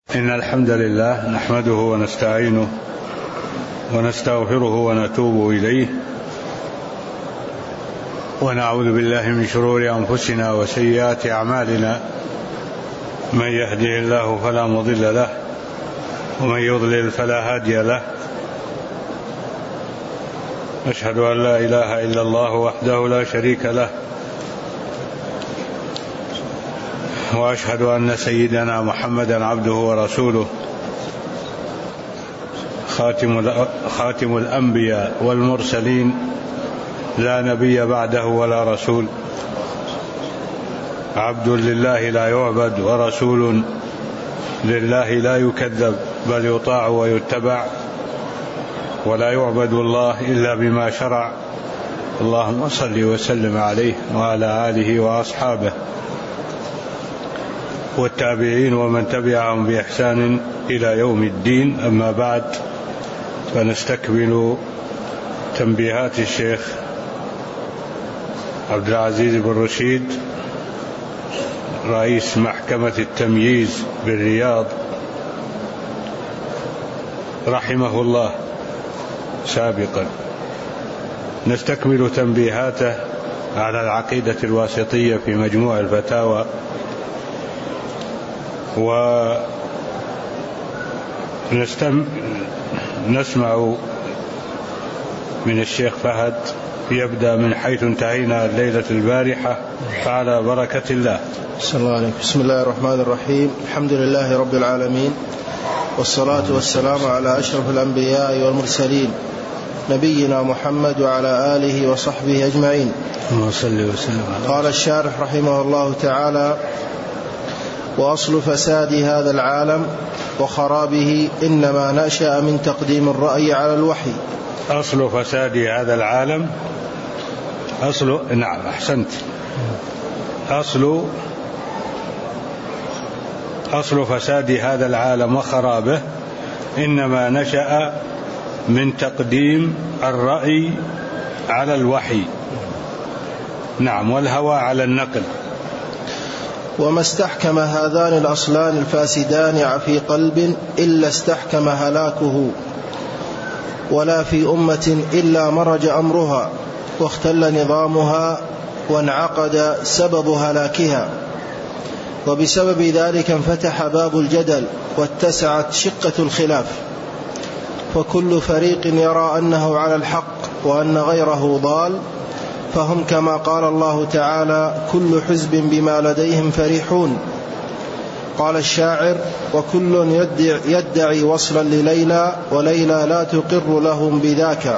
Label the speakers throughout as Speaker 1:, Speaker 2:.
Speaker 1: إن الحمد لله نحمده ونستعينه ونستغفره ونتوب إليه ونعوذ بالله من شرور أنفسنا وسيئات أعمالنا. من يهده الله فلا مضل له ومن يضلل فلا هادي له. أشهد أن لا إله إلا الله وحده لا شريك له، وأشهد أن سيدنا محمدا عبده ورسوله خاتم الأنبياء والمرسلين، لا نبي بعده ولا رسول، عبد لله لا يعبد ورسول لله لا يكذب بل يطاع ويتبع، ولا يعبد الله إلا بما شرع. اللهم صل وسلم عليه وعلى آله وأصحابه والتابعين ومن تبعهم بإحسان إلى يوم الدين. أما بعد، فنستكمل تنبيهات الشيخ عبد العزيز بن رشيد رئيس محكمة التمييز بالرياض رحمه الله سابقا. نستكمل تنبيهاته على العقيدة الواسطية في مجموع الفتاوى، ونسمع من الشيخ فهد يبدأ من حيث انتهينا الليلة البارحة، فعلى بركة الله.
Speaker 2: صلى الله عليه. بسم الله الرحمن الرحيم. الحمد لله رب العالمين، والصلاة والسلام على أشرف الأنبياء والمرسلين، نبينا محمد وعلى آله وصحبه أجمعين. قال الشارح رحمه الله تعالى: وأصل فساد هذا العالم وخرابه إنما نشأ من تقديم الرأي على الوحي.
Speaker 1: أصل فساد هذا العالم، نعم أحسنت. أصل فساد هذا العالم وخرابه إنما نشأ من تقديم الرأي على الوحي، نعم، والهوى على النقل.
Speaker 2: وما استحكم هذان الأصلان الفاسدان في قلب إلا استحكم هلاكه، ولا في أمة إلا مرج أمرها واختل نظامها وانعقد سبب هلاكها. وبسبب ذلك انفتح باب الجدل واتسعت شقة الخلاف، فكل فريق يرى أنه على الحق وأن غيره ضال، فهم كما قال الله تعالى: كل حزب بما لديهم فرحون. قال الشاعر: وكل يدعي وصلا لليلى وليلى لا تقر لهم بذاك.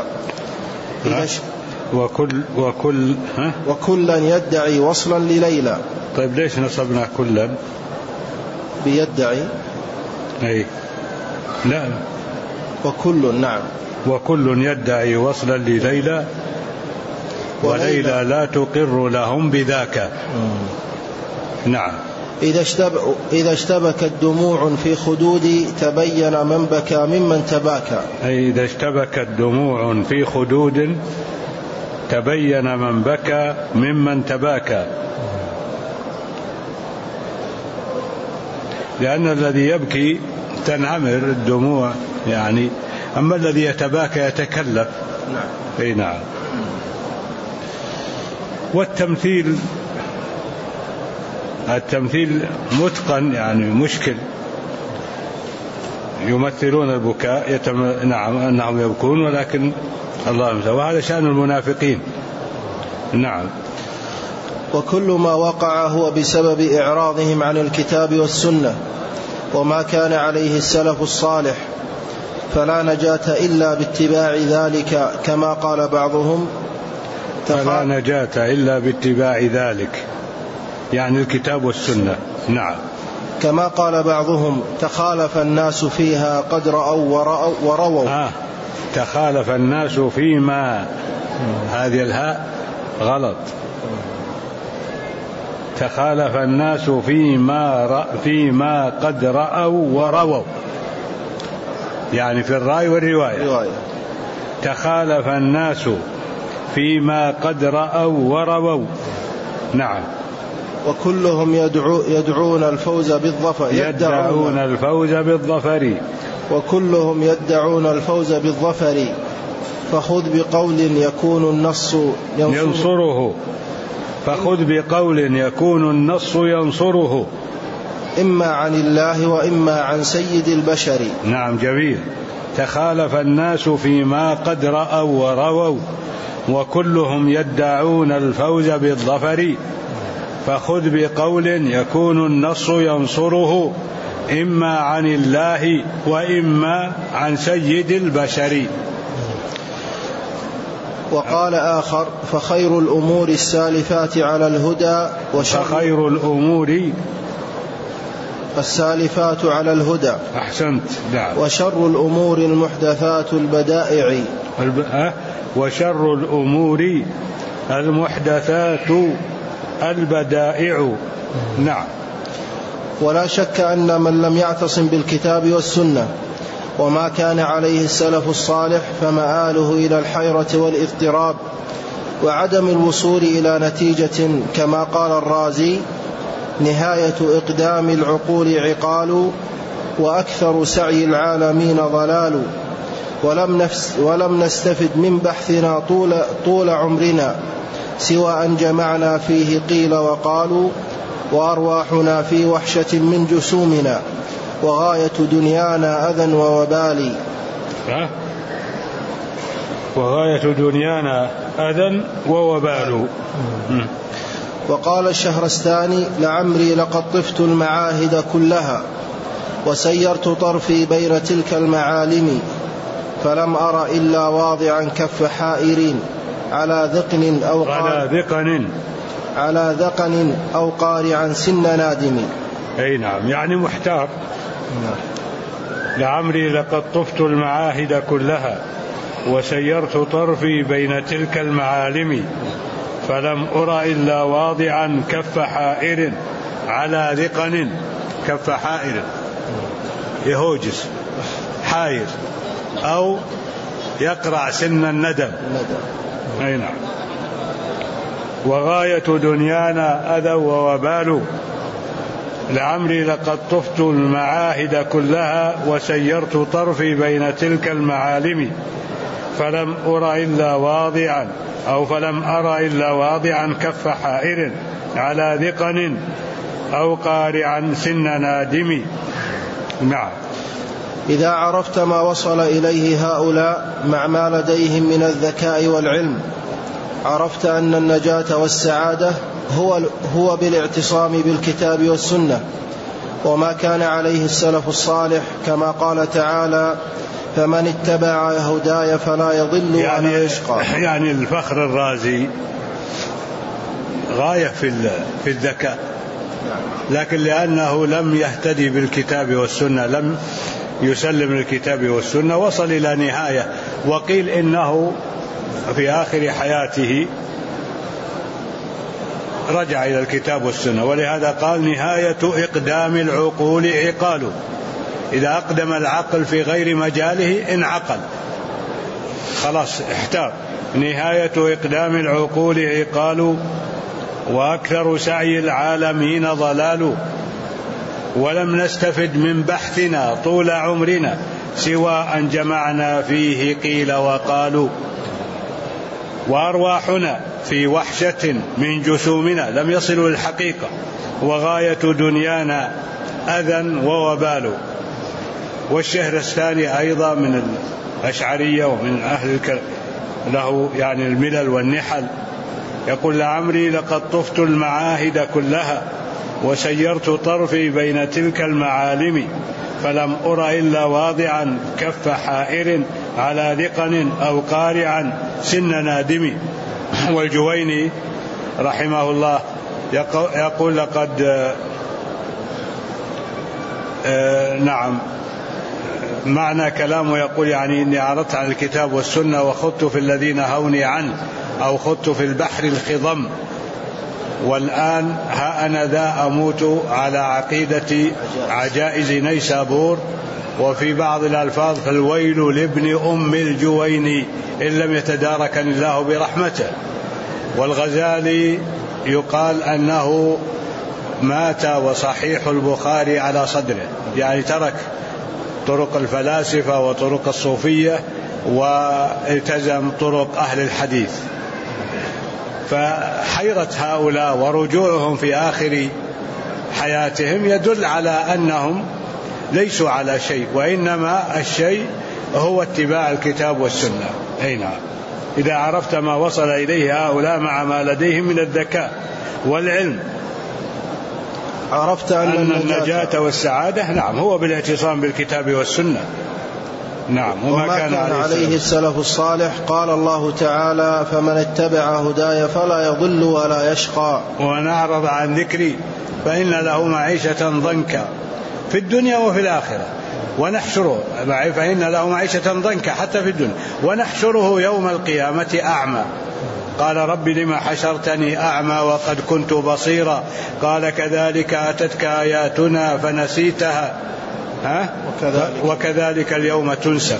Speaker 2: وكلا يدعي وصلا لليلى.
Speaker 1: طيب ليش نصبنا كلا؟
Speaker 2: بيدعي
Speaker 1: أي لا،
Speaker 2: وكل، نعم،
Speaker 1: وكل يدعي وصلا لليلى وليلى لا تقر لهم بذاك. نعم.
Speaker 2: إذا اشتبكت دموع في خدود تبين من بكى ممن تباكى.
Speaker 1: أي إذا اشتبكت دموع في خدود تبين من بكى ممن تباكى، لأن الذي يبكي تنعمر الدموع يعني، أما الذي يتباكى يتكلف.
Speaker 2: نعم.
Speaker 1: أي نعم. والتمثيل متقن يعني مشكل، يمثلون البكاء نعم أنهم يبكون ولكن الله يمثل، وهذا شأن المنافقين. نعم.
Speaker 2: وكل ما وقع هو بسبب إعراضهم عن الكتاب والسنة وما كان عليه السلف الصالح، فلا نجاة إلا باتباع ذلك، كما قال بعضهم:
Speaker 1: فلا نجاة إلا باتباع ذلك، يعني الكتاب والسنة. نعم.
Speaker 2: كما قال بعضهم: تخالف الناس فيها قد رأوا ورووا.
Speaker 1: تخالف الناس فيما، هذه الهاء غلط. تخالف الناس فيما قد رأوا ورووا، يعني في الرأي والرواية. تخالف الناس فيما قد رأوا ورووا. نعم.
Speaker 2: وكلهم يدعون الفوز بالظفر وكلهم يدعون الفوز بالظفر فخذ بقول يكون النص
Speaker 1: ينصره فخذ بقول يكون النص ينصره
Speaker 2: إما عن الله وإما عن سيد البشر.
Speaker 1: نعم جميل. تخالف الناس فيما قد رأوا ورووا وكلهم يدعون الفوز بالظفر فخذ بقول يكون النص ينصره إما عن الله وإما عن سيد البشر.
Speaker 2: وقال آخر فخير الأمور السالفات على الهدى
Speaker 1: فخير الأمور
Speaker 2: السالفات على الهدى.
Speaker 1: أحسنت. نعم.
Speaker 2: وشر الأمور المحدثات البدائع
Speaker 1: وشر الأمور المحدثات البدائع. نعم.
Speaker 2: ولا شك أن من لم يعتصم بالكتاب والسنة وما كان عليه السلف الصالح فمآله إلى الحيرة والاضطراب وعدم الوصول إلى نتيجة كما قال الرازي نهاية إقدام العقول عقال وأكثر سعي العالمين ضلال ولم نستفد من بحثنا طول عمرنا سوى أن جمعنا فيه قيل وقالوا وأرواحنا في وحشة من جسومنا وغاية دنيانا أذى ووبال.
Speaker 1: وغاية دنيانا أذى ووبال.
Speaker 2: وقال الشهرستاني لعمري لقد طفت المعاهد كلها وسيرت طرفي بين تلك المعالم فلم أر إلا واضعا كف حائرين على ذقن أو قارعا سن نادم.
Speaker 1: أي نعم. يعني محتار. لعمري لقد طفت المعاهد كلها وسيرت طرفي بين تلك المعالم فلم أر إلا واضعا كف حائر على ذقن. كف حائر يهوجس حائر أو يقرع سن الندم. أي نعم. وغاية دنيانا أذى ووبال لعمري لقد طفت المعاهد كلها وسيرت طرفي بين تلك المعالم فلم أر إلا واضعا كف حائر على ذقن أو قارعا سن نادم. نعم.
Speaker 2: إذا عرفت ما وصل إليه هؤلاء مع ما لديهم من الذكاء والعلم عرفت أن النجاة والسعادة هو بالاعتصام بالكتاب والسنة وما كان عليه السلف الصالح كما قال تعالى فمن اتبع هداي فلا يضل ولا يشقى.
Speaker 1: يعني الفخر الرازي غاية في الذكاء لكن لأنه لم يهتدي بالكتاب والسنة لم يسلم للكتاب والسنة وصل إلى نهاية. وقيل إنه في آخر حياته رجع إلى الكتاب والسنة ولهذا قال نهاية إقدام العقول عقال. إذا أقدم العقل في غير مجاله انعقل خلاص احتار. نهاية إقدام العقول عقال وأكثر سعي العالمين ضلال ولم نستفد من بحثنا طول عمرنا سوى أن جمعنا فيه قيل وقالوا وأرواحنا في وحشة من جسومنا لم يصلوا للحقيقة وغاية دنيانا أذى ووبال. والشهرستاني أيضا من الأشعرية ومن أهل له يعني الملل والنحل يقول لعمري لقد طفت المعاهد كلها وسيرت طرفي بين تلك المعالم فلم أر إلا واضعا كف حائر على ذقن أو قارعا سن نادم. والجويني رحمه الله يقول لقد نعم معنى كلامه يقول يعني إني عرضت عن الكتاب والسنة وخضت في الذين هوني عنه أو خضت في البحر الخضم والآن ها أنا ذا أموت على عقيدة عجائز نيسابور. وفي بعض الألفاظ فالويل لابن أم الجويني إن لم يتداركني الله برحمته. والغزالي يقال أنه مات وصحيح البخاري على صدره، يعني ترك طرق الفلاسفة وطرق الصوفية والتزم طرق أهل الحديث. فحيرة هؤلاء ورجوعهم في آخر حياتهم يدل على أنهم ليسوا على شيء، وإنما الشيء هو اتباع الكتاب والسنة. أي نعم، إذا عرفت ما وصل إليه هؤلاء مع ما لديهم من الذكاء والعلم
Speaker 2: عرفت أن
Speaker 1: النجاة والسعادة نعم هو بالاعتصام بالكتاب والسنة. نعم،
Speaker 2: وما كان عليه السلف الصالح. قال الله تعالى: فمن اتبع هداي فلا يضل ولا يشقى.
Speaker 1: ومن أعرض عن ذكري فإن له معيشة ضنكا في الدنيا وفي الآخرة ونحشره، فإن له معيشة ضنكا حتى في الدنيا ونحشره يوم القيامة أعمى. قال: رب لما حشرتني أعمى وقد كنت بصيرا. قال: كذلك أتتك آياتنا فنسيتها وكذلك اليوم تنسى.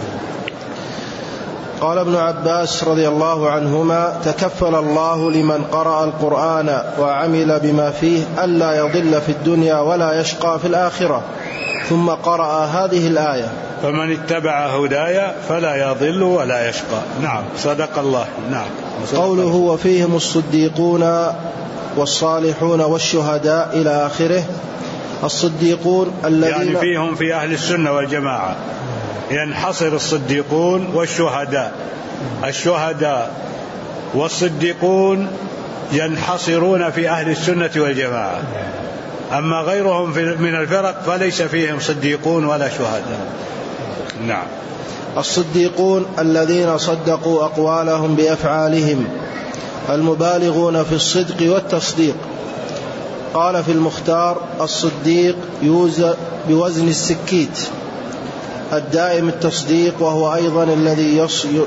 Speaker 2: قال ابن عباس رضي الله عنهما: تكفل الله لمن قرأ القرآن وعمل بما فيه ألا يضل في الدنيا ولا يشقى في الآخرة. ثم قرأ هذه الآية:
Speaker 1: فمن اتبع هدايا فلا يضل ولا يشقى. نعم، صدق الله. نعم.
Speaker 2: قوله: وفيهم الصديقون والصالحون والشهداء إلى آخره. الصديقون الذين
Speaker 1: يعني فيهم في أهل السنة والجماعة ينحصر الصديقون والشهداء. الشهداء والصديقون ينحصرون في أهل السنة والجماعة، أما غيرهم من الفرق فليس فيهم صديقون ولا شهداء. نعم.
Speaker 2: الصديقون الذين صدقوا أقوالهم بأفعالهم، المبالغون في الصدق والتصديق. قال في المختار: الصديق يوزن بوزن السكيت، الدائم التصديق، وهو أيضا الذي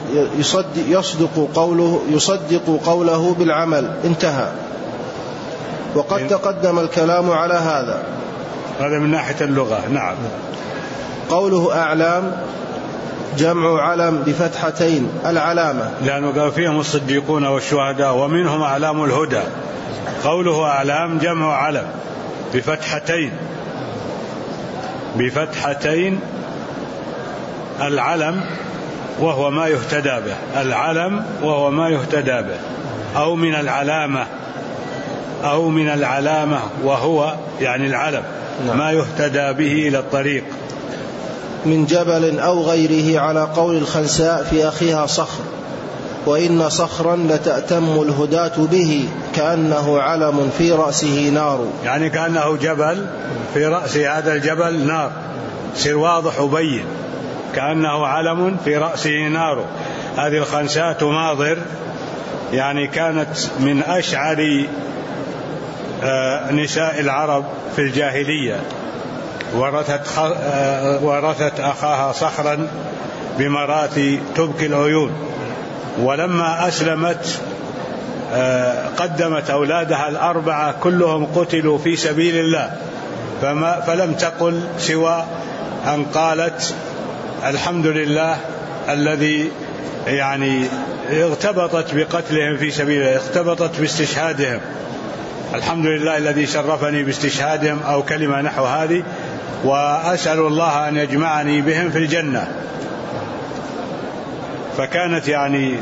Speaker 2: يصدق قوله بالعمل. انتهى. وقد تقدم الكلام على هذا
Speaker 1: من ناحية اللغة. نعم.
Speaker 2: قوله أعلام جمع علم بفتحتين، العلامة،
Speaker 1: لأنه قال فيهم الصديقون والشهداء ومنهم أعلام الهدى. قوله أعلام جمع علم بفتحتين العلم وهو ما يهتدى به، العلم وهو ما يهتدى به، أو من العلامة وهو يعني العلم. نعم. ما يهتدى به إلى الطريق.
Speaker 2: من جبل أو غيره، على قول الخنساء في أخيها صخر: وإن صخرا لتأتم الهداة به كأنه علم في رأسه نار.
Speaker 1: يعني كأنه جبل في رأس هذا الجبل نار، سير واضح وبين، كأنه علم في رأسه نار. هذه الخنساء تناظر، يعني كانت من أشعر نساء العرب في الجاهلية، ورثت أخاها صخرا بمراثي تبكي العيون، ولما أسلمت قدمت أولادها الأربعة كلهم قتلوا في سبيل الله، فلم تقل سوى أن قالت: الحمد لله الذي يعني اغتبطت بقتلهم في سبيل الله، اغتبطت باستشهادهم، الحمد لله الذي شرفني باستشهادهم، أو كلمة نحو هذه، وأسأل الله أن يجمعني بهم في الجنة. فكانت يعني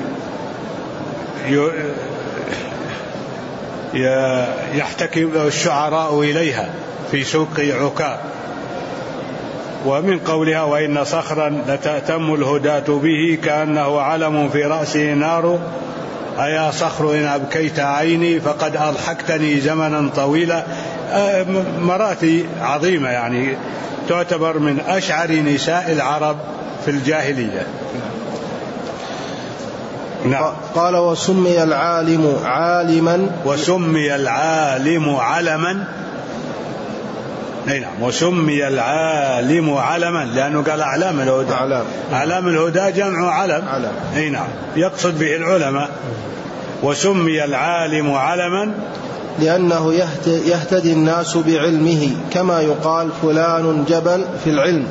Speaker 1: يحتكم الشعراء إليها في سوق عكاظ. ومن قولها: وإن صخرا لتأتم الهداة به كأنه علم في رأسه نار، أيا صخر إن أبكيت عيني فقد أضحكتني زمنا طويلا. مراتي عظيمة، يعني تعتبر من أشعر نساء العرب في الجاهلية. نعم.
Speaker 2: قال: وسمي العالم عالما،
Speaker 1: وسمي العالم علما. نعم، وسمي العالم علما لأنه قال أعلام الهدى. أعلام الهدى جمع علم. نعم، يقصد به العلماء. وسمي العالم علما
Speaker 2: لأنه يهتدي الناس بعلمه، كما يقال فلان جبل في العلم.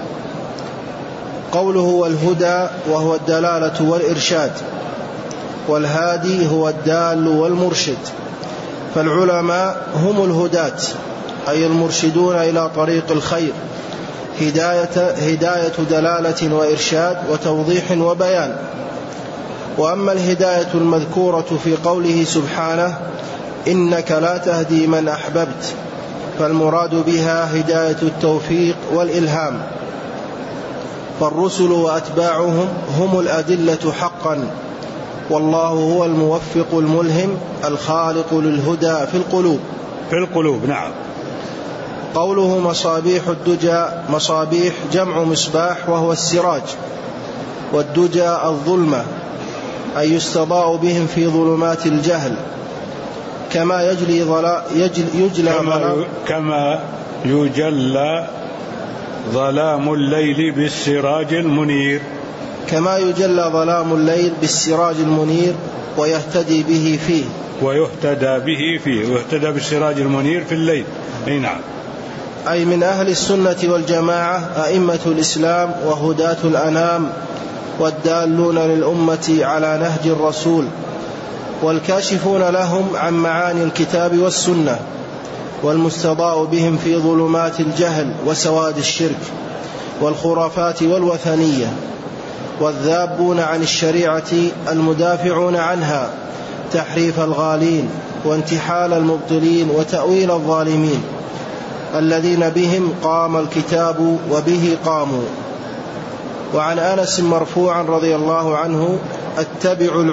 Speaker 2: قوله: والهدى وهو الدلالة والإرشاد، والهادي هو الدال والمرشد. فالعلماء هم الهداة أي المرشدون إلى طريق الخير، هداية دلالة وإرشاد وتوضيح وبيان. وأما الهداية المذكورة في قوله سبحانه إنك لا تهدي من أحببت، فالمراد بها هداية التوفيق والإلهام، فالرسل وأتباعهم هم الأدلة حقا، والله هو الموفق الملهم الخالق للهدى في القلوب.
Speaker 1: نعم.
Speaker 2: قوله مصابيح الدجى، مصابيح جمع مصباح وهو السراج، والدجى الظلمة أي يستضاء بهم في ظلمات الجهل، كما
Speaker 1: يجلى ظلام الليل بالسراج المنير،
Speaker 2: كما يجلى ظلام الليل بالسراج المنير ويهتدي
Speaker 1: بالسراج المنير في الليل. نعم.
Speaker 2: أي من أهل السنة والجماعة أئمة الإسلام وهداة الأنام والدالون للأمة على نهج الرسول، والكاشفون لهم عن معاني الكتاب والسنة، والمستضاء بهم في ظلمات الجهل وسواد الشرك والخرافات والوثنية، والذابون عن الشريعة المدافعون عنها تحريف الغالين وانتحال المبطلين وتأويل الظالمين، الذين بهم قام الكتاب وبه قاموا. وعن أنس مرفوعا رضي الله عنه اتبعوا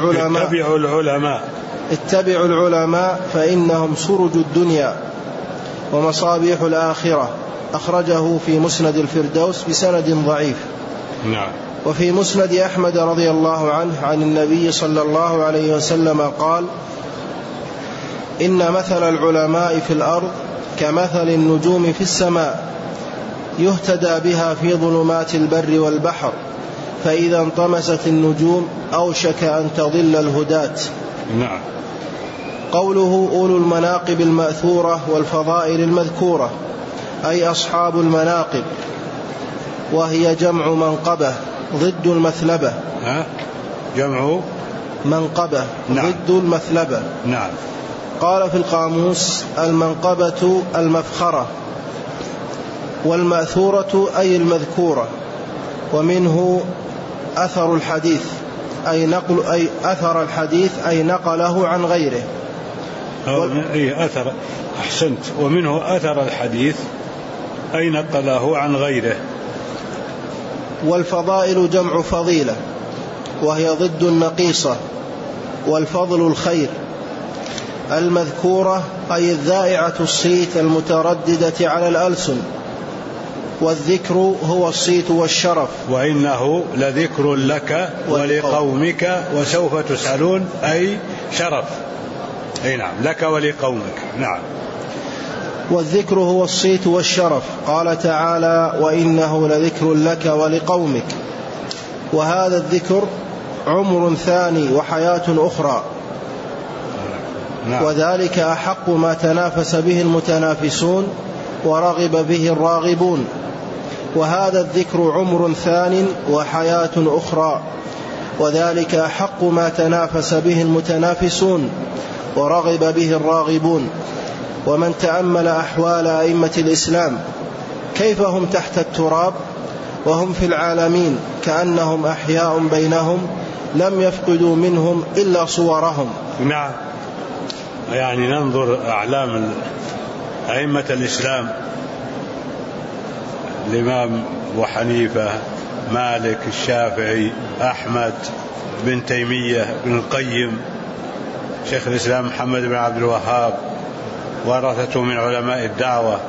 Speaker 2: العلماء فإنهم سرج الدنيا ومصابيح الآخرة، أخرجه في مسند الفردوس بسند ضعيف.
Speaker 1: نعم.
Speaker 2: وفي مسند أحمد رضي الله عنه عن النبي صلى الله عليه وسلم قال إن مثل العلماء في الأرض كمثل النجوم في السماء يهتدى بها في ظلمات البر والبحر، فإذا انطمست النجوم أوشك أن تضل الهداة.
Speaker 1: نعم.
Speaker 2: قوله أولو المناقب المأثورة والفضائل المذكورة أي أصحاب المناقب، وهي جمع منقبة ضد المثلبة.
Speaker 1: جمع
Speaker 2: منقبة.
Speaker 1: نعم.
Speaker 2: ضد المثلبة.
Speaker 1: نعم.
Speaker 2: قال في القاموس المنقبة المفخرة، والمأثورة أي المذكورة، ومنه أثر الحديث أي أثر الحديث أي نقله عن غيره.
Speaker 1: أثر. أحسنت. ومنه أثر الحديث أي نقله عن غيره.
Speaker 2: والفضائل جمع فضيلة، وهي ضد النقيصة، والفضل الخير. المذكورة أي الذائعة الصيت المترددة على الألسن، والذكر هو الصيت والشرف.
Speaker 1: وإنه لذكر لك ولقومك وسوف تسألون أي شرف. أي نعم. لك ولقومك. نعم.
Speaker 2: والذكر هو الصيت والشرف. قال تعالى وإنه لذكر لك ولقومك. وهذا الذكر عمر ثاني وحياة أخرى.
Speaker 1: نعم.
Speaker 2: وذلك أحق ما تنافس به المتنافسون ورغب به الراغبون. وهذا الذكر عمر ثان وحياة أخرى، وذلك أحق ما تنافس به المتنافسون ورغب به الراغبون. ومن تأمل أحوال أئمة الإسلام كيف هم تحت التراب وهم في العالمين كأنهم أحياء بينهم لم يفقدوا منهم إلا صورهم.
Speaker 1: نعم. يعني ننظر أعلام أئمة الإسلام، الإمام أبو حنيفة، مالك، الشافعي، أحمد، بن تيمية، بن القيم، شيخ الإسلام محمد بن عبد الوهاب، ورثته من علماء الدعوة،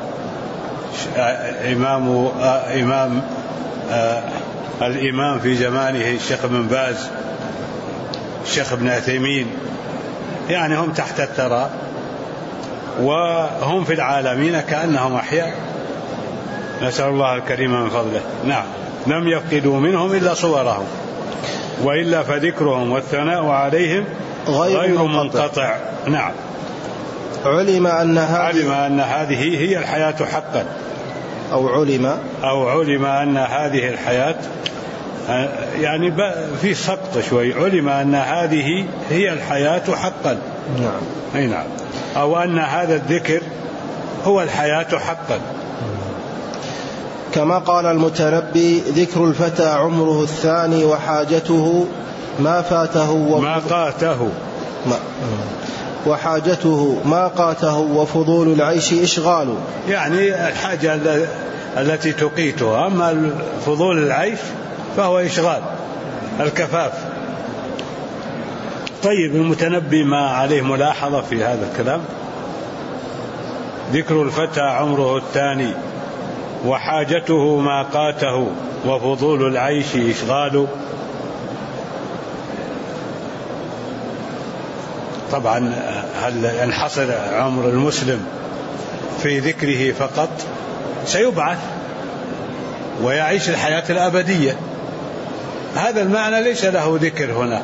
Speaker 1: الإمام في زمانه الشيخ بن باز، الشيخ ابن عثيمين. يعني هم تحت الثرى وهم في العالمين كأنهم أحياء، نسأل الله الكريم من فضله. نعم. لم يفقدوا منهم إلا صورهم، وإلا فذكرهم والثناء عليهم غير منقطع. نعم.
Speaker 2: علم أن
Speaker 1: هذه هي الحياة حقا، أو علم أن هذه الحياة، يعني في سقط شوي، علم أن هذه هي الحياة حقا.
Speaker 2: نعم.
Speaker 1: أي نعم. أو أن هذا الذكر هو الحياة حقا.
Speaker 2: كما قال المتنبي: ذكر الفتى عمره الثاني وحاجته ما فاته وحاجته ما قاته وفضول العيش إشغال.
Speaker 1: يعني الحاجة التي تقيتها، أما فضول العيش فهو إشغال الكفاف. طيب، المتنبي ما عليه ملاحظة في هذا الكلام؟ ذكر الفتى عمره الثاني وحاجته ما قاته وفضول العيش إشغال. طبعا هل ينحصر عمر المسلم في ذكره فقط؟ سيبعث ويعيش الحياة الأبدية. هذا المعنى ليس له ذكر هنا.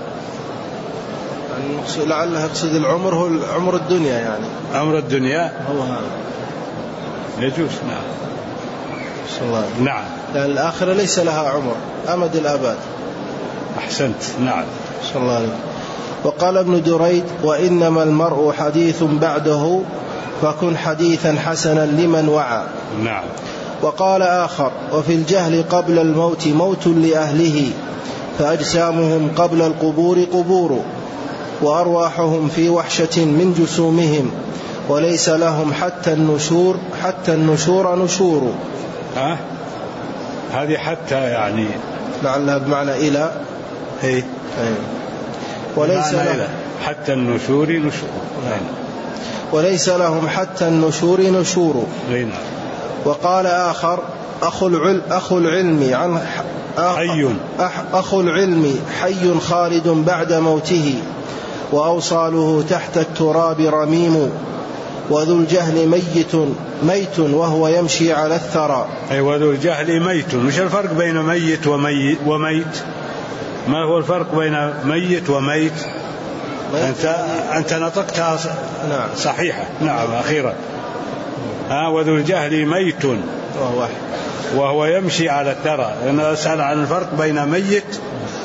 Speaker 2: لعله يقصد العمر هو عمر الدنيا، يعني
Speaker 1: عمر الدنيا
Speaker 2: هو هذا
Speaker 1: يجوز. نعم. نعم،
Speaker 2: لأن الآخرة ليس لها عمر أمد الآباد.
Speaker 1: أحسنت. نعم.
Speaker 2: صلى الله عليه. وقال ابن دريد: وإنما المرء حديث بعده فكن حديثا حسنا لمن وعى.
Speaker 1: نعم.
Speaker 2: وقال آخر: وفي الجهل قبل الموت موت لأهله فأجسامهم قبل القبور قبور وأرواحهم في وحشة من جسومهم وليس لهم حتى النشور نشور.
Speaker 1: هذه حتى يعني
Speaker 2: لعلها بمعنى إلى.
Speaker 1: وليس لهم حتى النشور نشور.
Speaker 2: وليس لهم حتى النشور نشور. وقال آخر: أخو العلم حي خالد بعد موته وأوصاله تحت التراب رميم وذو الجهل ميت وهو يمشي على الثرى.
Speaker 1: وذو الجهل ميت. مش الفرق بين ميت وميت؟ ما هو الفرق بين ميت وميت؟ أنت نطقتها صحيحة. نعم، أخيرا. وذو الجهل ميت وهو يمشي على الثرى. أنا أسأل عن الفرق بين ميت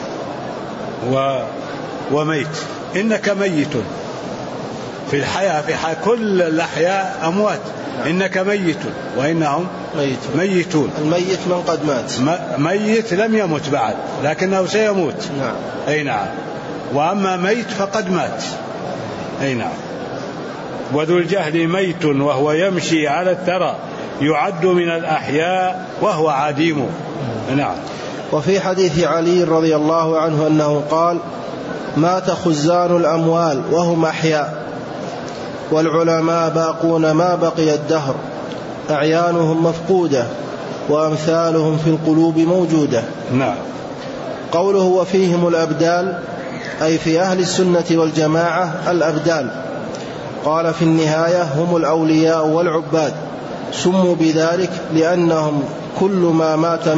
Speaker 1: وميت. إنك ميت في الحياة، كل الأحياء أموات. إنك ميت وإنهم ميتون.
Speaker 2: الميت من قد مات.
Speaker 1: ميت لم يمت بعد لكنه سيموت.
Speaker 2: نعم.
Speaker 1: أي نعم. وأما ميت فقد مات. أي نعم. وذو الجهل ميت وهو يمشي على الثرى يعد من الأحياء وهو عديم. نعم.
Speaker 2: وفي حديث علي رضي الله عنه أنه قال: مات خزان الأموال وهم أحياء والعلماء باقون ما بقي الدهر أعيانهم مفقودة وأمثالهم في القلوب موجودة.
Speaker 1: نعم.
Speaker 2: قوله وفيهم الأبدال أي في أهل السنة والجماعة الأبدال. قال في النهاية: هم الأولياء والعباد، سموا بذلك لأنهم كلما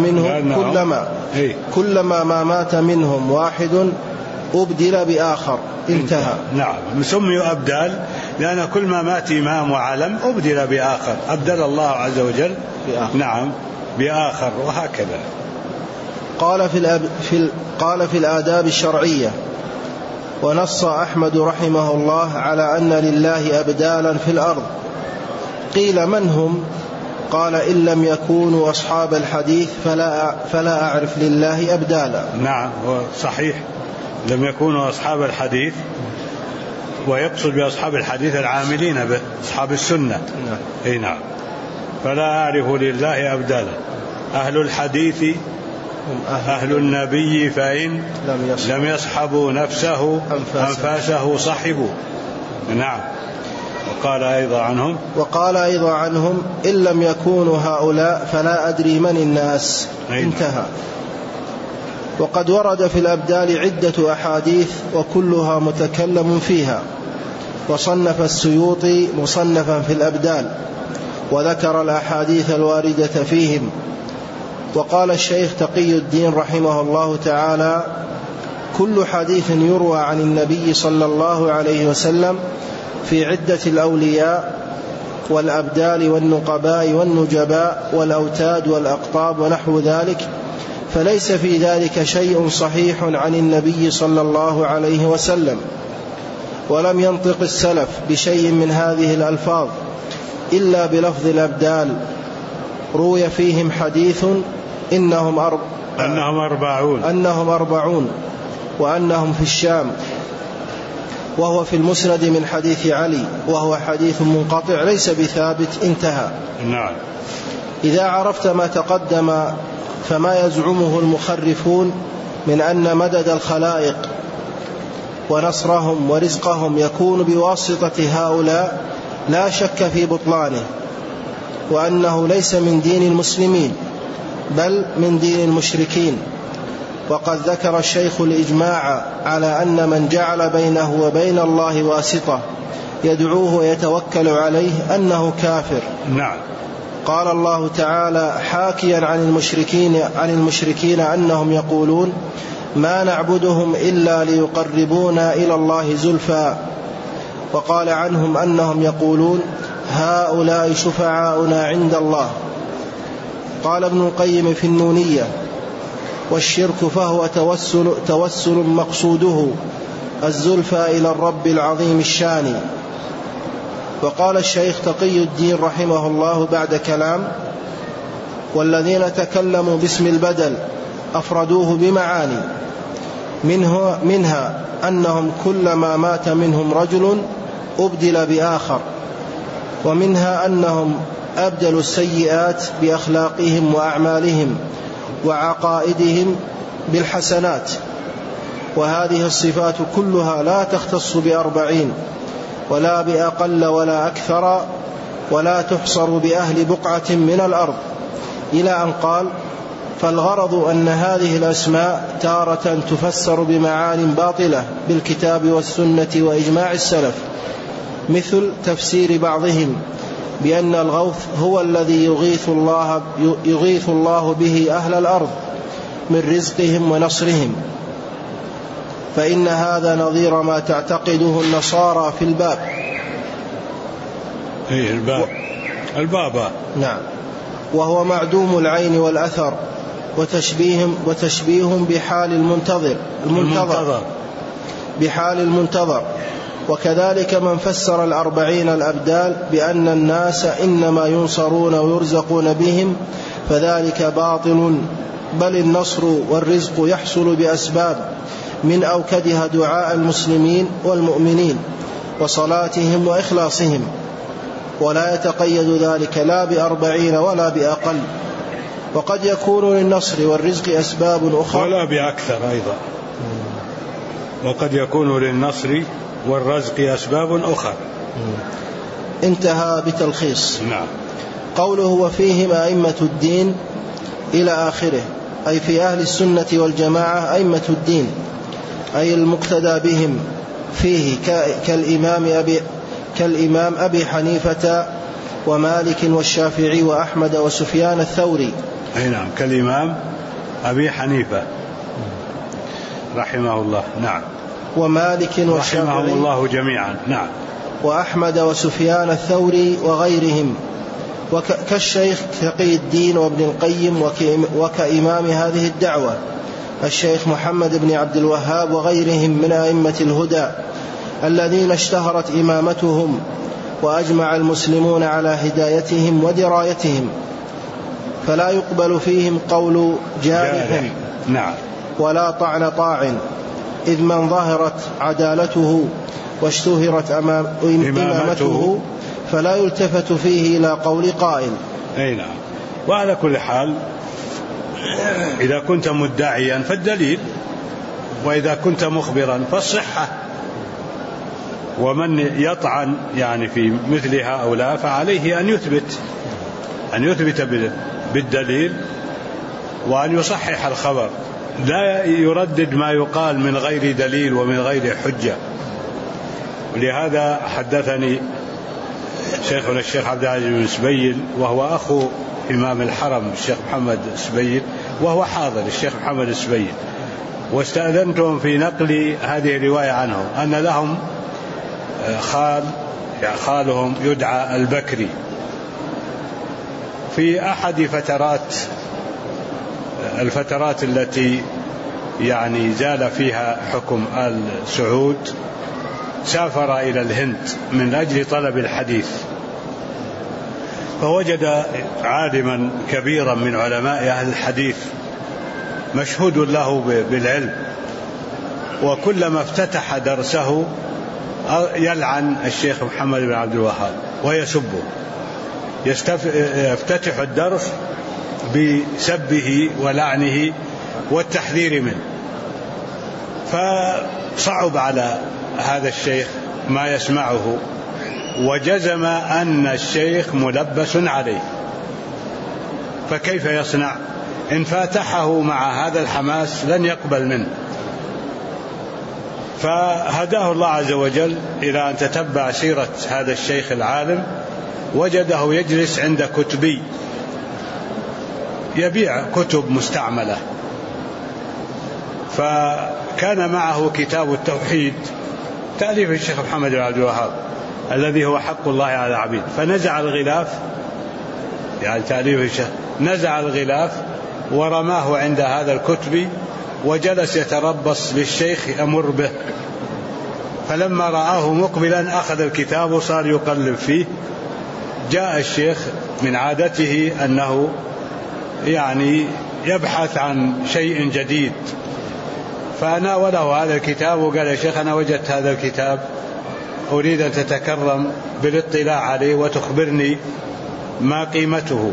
Speaker 2: ما مات منهم واحد أبدل بآخر. انتهى.
Speaker 1: نعم. سموا أبدال لأن كل ما مات إمام وعلم أبدل بآخر، أبدل الله عز وجل بآخر. نعم، بآخر. وهكذا
Speaker 2: قال في الآداب الشرعية: ونص أحمد رحمه الله على أن لله أبدالا في الأرض. قيل: من هم؟ قال: إن لم يكونوا أصحاب الحديث فلا أعرف لله أبدالا.
Speaker 1: نعم، صحيح. لم يكونوا أصحاب الحديث، ويقصد بأصحاب الحديث العاملين به، أصحاب السنة. أي نعم. فلا أعرف لله أبدالا. أهل الحديث أهل النبي فإن لم يصحبوا نفسه أنفاسه صحبوا. نعم. وقال أيضا عنهم:
Speaker 2: إن لم يكونوا هؤلاء فلا أدري من الناس. انتهى. وقد ورد في الأبدال عدة أحاديث وكلها متكلم فيها. وصنف السيوطي مصنفا في الأبدال وذكر الأحاديث الواردة فيهم. وقال الشيخ تقي الدين رحمه الله تعالى: كل حديث يروى عن النبي صلى الله عليه وسلم في عدة الأولياء والأبدال والنقباء والنجباء والأوتاد والأقطاب ونحو ذلك فليس في ذلك شيء صحيح عن النبي صلى الله عليه وسلم، ولم ينطق السلف بشيء من هذه الألفاظ إلا بلفظ الأبدال. روي فيهم حديث أنهم 40 وأنهم في الشام، وهو في المسند من حديث علي، وهو حديث منقطع ليس بثابت. انتهى.
Speaker 1: نعم.
Speaker 2: إذا عرفت ما تقدم فما يزعمه المخرفون من أن مدد الخلائق ونصرهم ورزقهم يكون بواسطة هؤلاء لا شك في بطلانه، وأنه ليس من دين المسلمين بل من دين المشركين. وقد ذكر الشيخ الإجماع على أن من جعل بينه وبين الله واسطة يدعوه ويتوكل عليه أنه كافر.
Speaker 1: نعم.
Speaker 2: قال الله تعالى حاكيا عن المشركين أنهم يقولون ما نعبدهم إلا ليقربونا إلى الله زلفى. وقال عنهم أنهم يقولون هؤلاء شفعاؤنا عند الله. قال ابن القيم في النونية والشرك فهو توسل مقصوده الزلفى إلى الرب العظيم الشان. وقال الشيخ تقي الدين رحمه الله بعد كلام والذين تكلموا باسم البدل أفردوه بمعاني منها أنهم كلما مات منهم رجل أبدل بآخر، ومنها أنهم أبدلوا السيئات بأخلاقهم وأعمالهم وعقائدهم بالحسنات. وهذه الصفات كلها لا تختص ب40 ولا بأقل ولا أكثر، ولا تحصر بأهل بقعة من الأرض، إلى أن قال فالغرض أن هذه الأسماء تارة تفسر بمعان باطلة بالكتاب والسنة وإجماع السلف، مثل تفسير بعضهم بأن الغوث هو الذي يغيث الله به أهل الأرض من رزقهم ونصرهم، فإن هذا نظير ما تعتقده النصارى في الباب.
Speaker 1: الباب.
Speaker 2: نعم. وهو معدوم العين والأثر، وتشبيهم بحال المنتظر. وكذلك من فسر 40 الأبدال بأن الناس إنما ينصرون ويرزقون بهم فذلك باطل، بل النصر والرزق يحصل بأسباب من أوكدها دعاء المسلمين والمؤمنين وصلاتهم وإخلاصهم، ولا يتقيد ذلك لا ب40 ولا بأقل. وقد يكون للنصر والرزق أسباب أخرى
Speaker 1: ولا بأكثر أيضا، وقد يكون للنصر والرزق أسباب أخرى.
Speaker 2: انتهى بتلخيص.
Speaker 1: نعم.
Speaker 2: قوله وفيهم أئمة الدين إلى آخره، أي في أهل السنة والجماعة أئمة الدين، أي المقتدى بهم فيه كالإمام أبي حنيفة ومالك والشافعي وأحمد وسفيان الثوري.
Speaker 1: أي نعم، كالإمام أبي حنيفة رحمه الله. نعم.
Speaker 2: ومالك والشافعي
Speaker 1: رحمه الله جميعا. نعم.
Speaker 2: وأحمد وسفيان الثوري وغيرهم، كالشيخ تقي الدين وابن القيم، وكإمام هذه الدعوة الشيخ محمد بن عبد الوهاب وغيرهم من أئمة الهدى الذين اشتهرت إمامتهم وأجمع المسلمون على هدايتهم ودرايتهم، فلا يقبل فيهم قول جارح
Speaker 1: نعم.
Speaker 2: ولا طعن طاعن، إذ من ظهرت عدالته واشتهرت إمامته فلا يلتفت فيه إلى قول قائل.
Speaker 1: أي نعم. وعلى كل حال إذا كنت مدعيا فالدليل، وإذا كنت مخبرا فالصحة. ومن يطعن يعني في مثل هؤلاء فعليه أن يثبت بالدليل وأن يصحح الخبر، لا يردد ما يقال من غير دليل ومن غير حجة. ولهذا حدثني شيخنا الشيخ عبد العزيز بن سبيل، وهو أخو إمام الحرم الشيخ محمد سبيل، وهو حاضر الشيخ محمد سبيل، واستأذنتهم في نقل هذه الرواية عنهم أن لهم خالهم يدعى البكري في أحد الفترات التي يعني زال فيها حكم آل سعود، سافر إلى الهند من أجل طلب الحديث، فوجد عالما كبيرا من علماء أهل الحديث مشهود له بالعلم، وكلما افتتح درسه يلعن الشيخ محمد بن عبد الوهاب ويسبه، يفتتح الدرس بسبه ولعنه والتحذير منه. فصعب على هذا الشيخ ما يسمعه، وجزم أن الشيخ ملبس عليه، فكيف يصنع؟ إن فاتحه مع هذا الحماس لن يقبل منه. فهداه الله عز وجل إلى أن تتبع سيرة هذا الشيخ العالم، وجده يجلس عند كتبي يبيع كتب مستعملة، فكان معه كتاب التوحيد تأليف الشيخ محمد بن عبد الوهاب الذي هو حق الله على العبيد، فنزع الغلاف، يعني تأليف الشيخ، نزع الغلاف ورماه عند هذا الكتبي، وجلس يتربص بالشيخ يمر به، فلما رآه مقبلا أخذ الكتاب وصار يقلب فيه. جاء الشيخ من عادته أنه يعني يبحث عن شيء جديد، فناوله هذا الكتاب وقال: يا شيخ أنا وجدت هذا الكتاب، أريد أن تتكرم بالاطلاع عليه وتخبرني ما قيمته.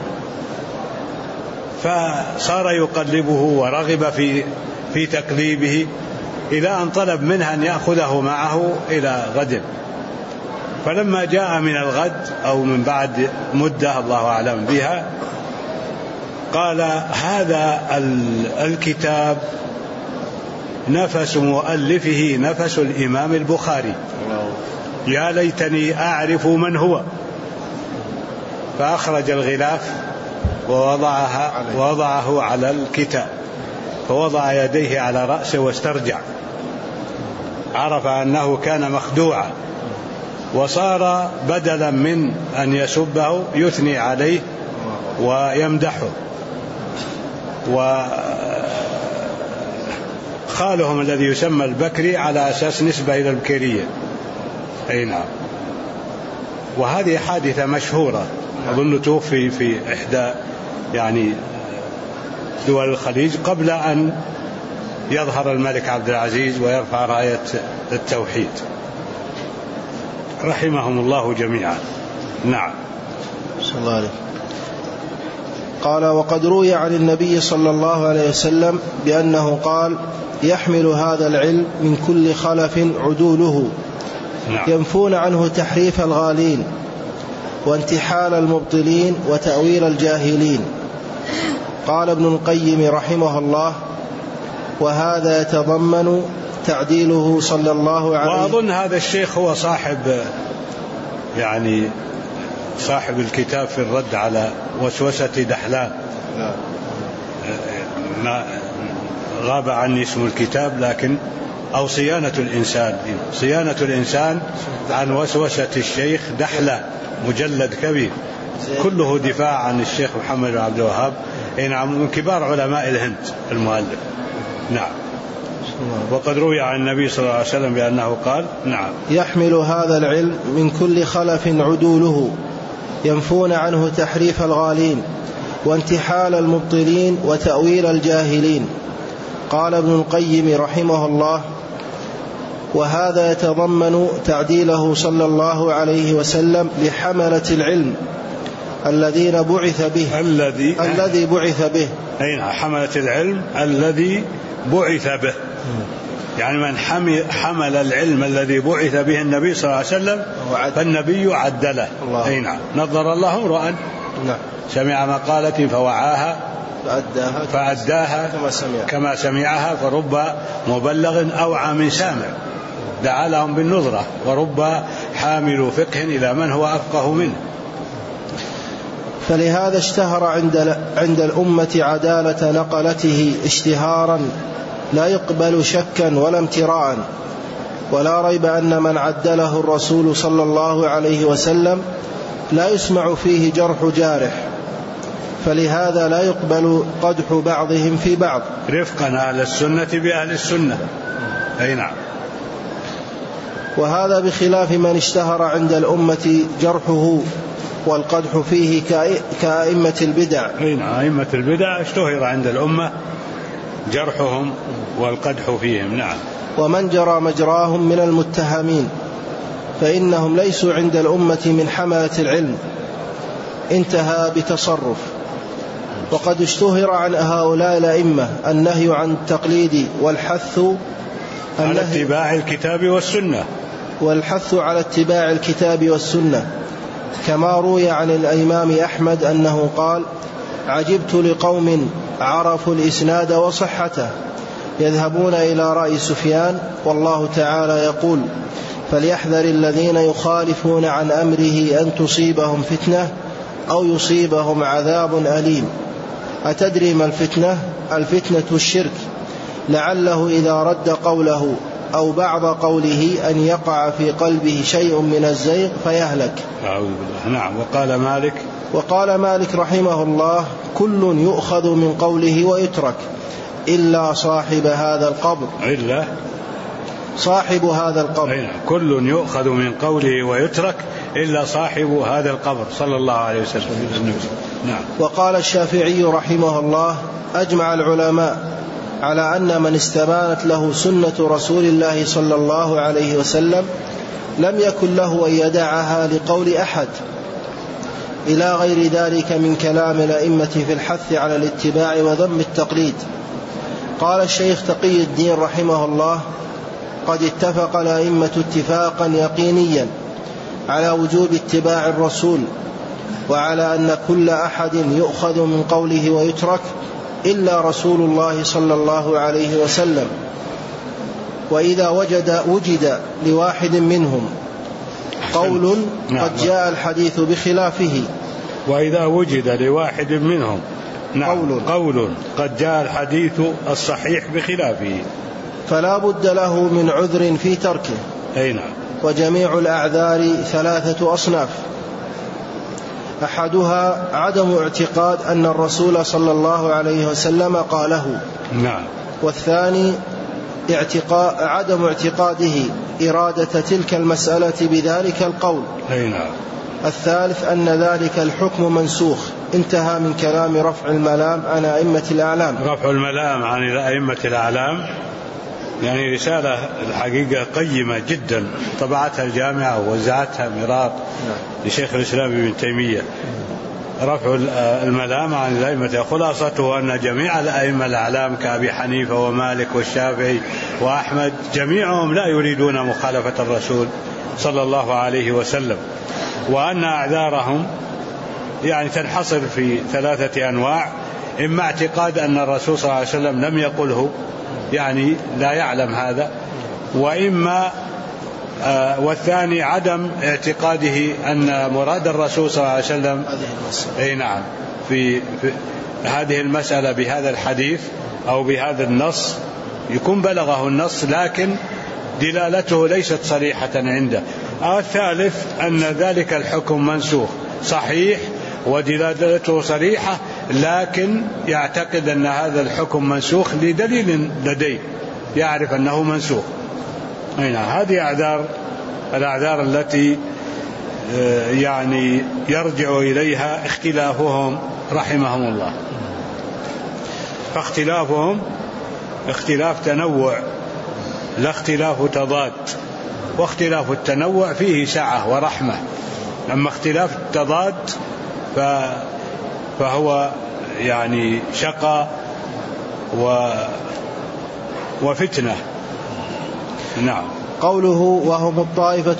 Speaker 1: فصار يقلبه ورغب في تقليبه، إلى أن طلب منه أن يأخذه معه إلى غد. فلما جاء من الغد أو من بعد مدة الله أعلم بها، قال: هذا الكتاب نفس مؤلفه نفس الإمام البخاري، يا ليتني أعرف من هو. فأخرج الغلاف ووضعه على الكتاب، فوضع يديه على رأسه واسترجع، عرف أنه كان مخدوعا، وصار بدلا من أن يسبه يثني عليه ويمدحه. وخالهم الذي يسمى البكري على أساس نسبة إلى البكرية، أي نعم. وهذه حادثة مشهورة، أظن توفي في إحدى يعني دول الخليج قبل أن يظهر الملك عبد العزيز ويرفع راية التوحيد، رحمهم الله جميعا. نعم.
Speaker 2: صلى الله عليه. قال: وقد روي عن النبي صلى الله عليه وسلم بأنه قال: يحمل هذا العلم من كل خلف عدوله، ينفون عنه تحريف الغالين وانتحال المبطلين وتأويل الجاهلين. قال ابن القيم رحمه الله: وهذا يتضمن تعديله صلى الله عليه وسلم.
Speaker 1: وأظن هذا الشيخ هو صاحب الكتاب في الرد على وسوسة دحلان. ما غاب عني اسم الكتاب، لكن أو صيانة الإنسان عن وسوسة الشيخ دحلان، مجلد كبير كله دفاع عن الشيخ محمد بن عبد الوهاب، من كبار علماء الهند المؤلف. نعم. وقد روي عن النبي صلى الله عليه وسلم بأنه قال: نعم،
Speaker 2: يحمل هذا العلم من كل خلف عدوله، ينفون عنه تحريف الغالين وانتحال المبطلين وتأويل الجاهلين. قال ابن القيم رحمه الله: وهذا يتضمن تعديله صلى الله عليه وسلم بحملة العلم الذين بعث به الذي بعث به.
Speaker 1: أين حملة العلم الذي بعث به، يعني من حمل العلم الذي بعث به النبي صلى الله عليه وسلم فالنبي عدله. أي نعم. نظر الله امرأ سمع مقالة فوعاها فأداها كما سمعها، فرب مبلغ أوعى من سامع، دعا لهم بالنظرة، ورب حامل فقه إلى من هو أفقه منه.
Speaker 2: فلهذا اشتهر عند الأمة عدالة نقلته اشتهارا لا يقبل شكا ولا امتراء، ولا ريب أن من عدله الرسول صلى الله عليه وسلم لا يسمع فيه جرح جارح، فلهذا لا يقبل قدح بعضهم في بعض،
Speaker 1: رفقا أهل السنة بأهل السنة. أي نعم.
Speaker 2: وهذا بخلاف من اشتهر عند الأمة جرحه والقدح فيه كأئمة البدع.
Speaker 1: أئمة البدع اشتهر عند الأمة جرحهم والقدح فيهم. نعم.
Speaker 2: ومن جرى مجراهم من المتهمين فإنهم ليسوا عند الأمة من حملة العلم، انتهى بتصرف. وقد اشتهر عن هؤلاء الأئمة النهي عن التقليد
Speaker 1: على اتباع الكتاب والسنة،
Speaker 2: والحث على اتباع الكتاب والسنة، كما روي عن الإمام أحمد أنه قال: عجبت لقوم عرفوا الإسناد وصحته يذهبون إلى رأي سفيان، والله تعالى يقول: فليحذر الذين يخالفون عن أمره أن تصيبهم فتنة أو يصيبهم عذاب أليم. أتدري ما الفتنة؟ الفتنة الشرك، لعله إذا رد قوله أو بعض قوله أن يقع في قلبه شيء من الزيغ فيهلك.
Speaker 1: نعم. وقال مالك
Speaker 2: رحمه الله: كل يؤخذ من قوله ويترك إلا صاحب هذا القبر. صاحب هذا القبر.
Speaker 1: كل يؤخذ من قوله ويترك إلا صاحب هذا القبر صلى الله عليه وسلم. نعم.
Speaker 2: وقال الشافعي رحمه الله: أجمع العلماء على أن من استبانت له سنة رسول الله صلى الله عليه وسلم لم يكن له أن يدعها لقول أحد، إلى غير ذلك من كلام الأئمة في الحث على الاتباع وذم التقليد. قال الشيخ تقي الدين رحمه الله: قد اتفق الأئمة اتفاقا يقينيا على وجوب اتباع الرسول، وعلى أن كل أحد يؤخذ من قوله ويترك إلا رسول الله صلى الله عليه وسلم. وإذا وجد لواحد منهم قول قد جاء الحديث بخلافه.
Speaker 1: وإذا وجد لواحد منهم قول قد جاء الحديث الصحيح بخلافه
Speaker 2: فلا بد له من عذر في تركه.
Speaker 1: نعم.
Speaker 2: وجميع الأعذار 3 أصناف: أحدها عدم اعتقاد أن الرسول صلى الله عليه وسلم قاله.
Speaker 1: نعم.
Speaker 2: والثاني عدم اعتقاده إرادة تلك المسألة بذلك القول.
Speaker 1: نعم.
Speaker 2: الثالث أن ذلك الحكم منسوخ. انتهى من كلام رفع الملام عن أئمة الأعلام.
Speaker 1: رفع الملام عن أئمة الأعلام يعني رسالة الحقيقة قيمة جدا، طبعتها الجامعة ووزعتها مرار لشيخ الإسلام ابن تيمية. رفع الملام عن الأئمة خلاصته أن جميع الأئمة الأعلام كأبي حنيفة ومالك والشافعي وأحمد جميعهم لا يريدون مخالفة الرسول صلى الله عليه وسلم، وأن أعذارهم يعني تنحصر في 3 أنواع: إما اعتقاد أن الرسول صلى الله عليه وسلم لم يقله، يعني لا يعلم هذا، وإما والثاني عدم اعتقاده أن مراد الرسول صلى الله عليه وسلم نعم في هذه المسألة بهذا الحديث أو بهذا النص، يكون بلغه النص لكن دلالته ليست صريحة عنده. الثالث أن ذلك الحكم منسوخ صحيح ودلالته صريحة، لكن يعتقد أن هذا الحكم منسوخ لدليل لديه يعرف أنه منسوخ. هذه الأعذار التي يعني يرجع إليها اختلافهم رحمهم الله. فاختلافهم اختلاف تنوع لا اختلاف تضاد، واختلاف التنوع فيه سعة ورحمة، أما اختلاف التضاد فهو يعني شقاء وفتنة. نعم.
Speaker 2: قوله وهم الطائفة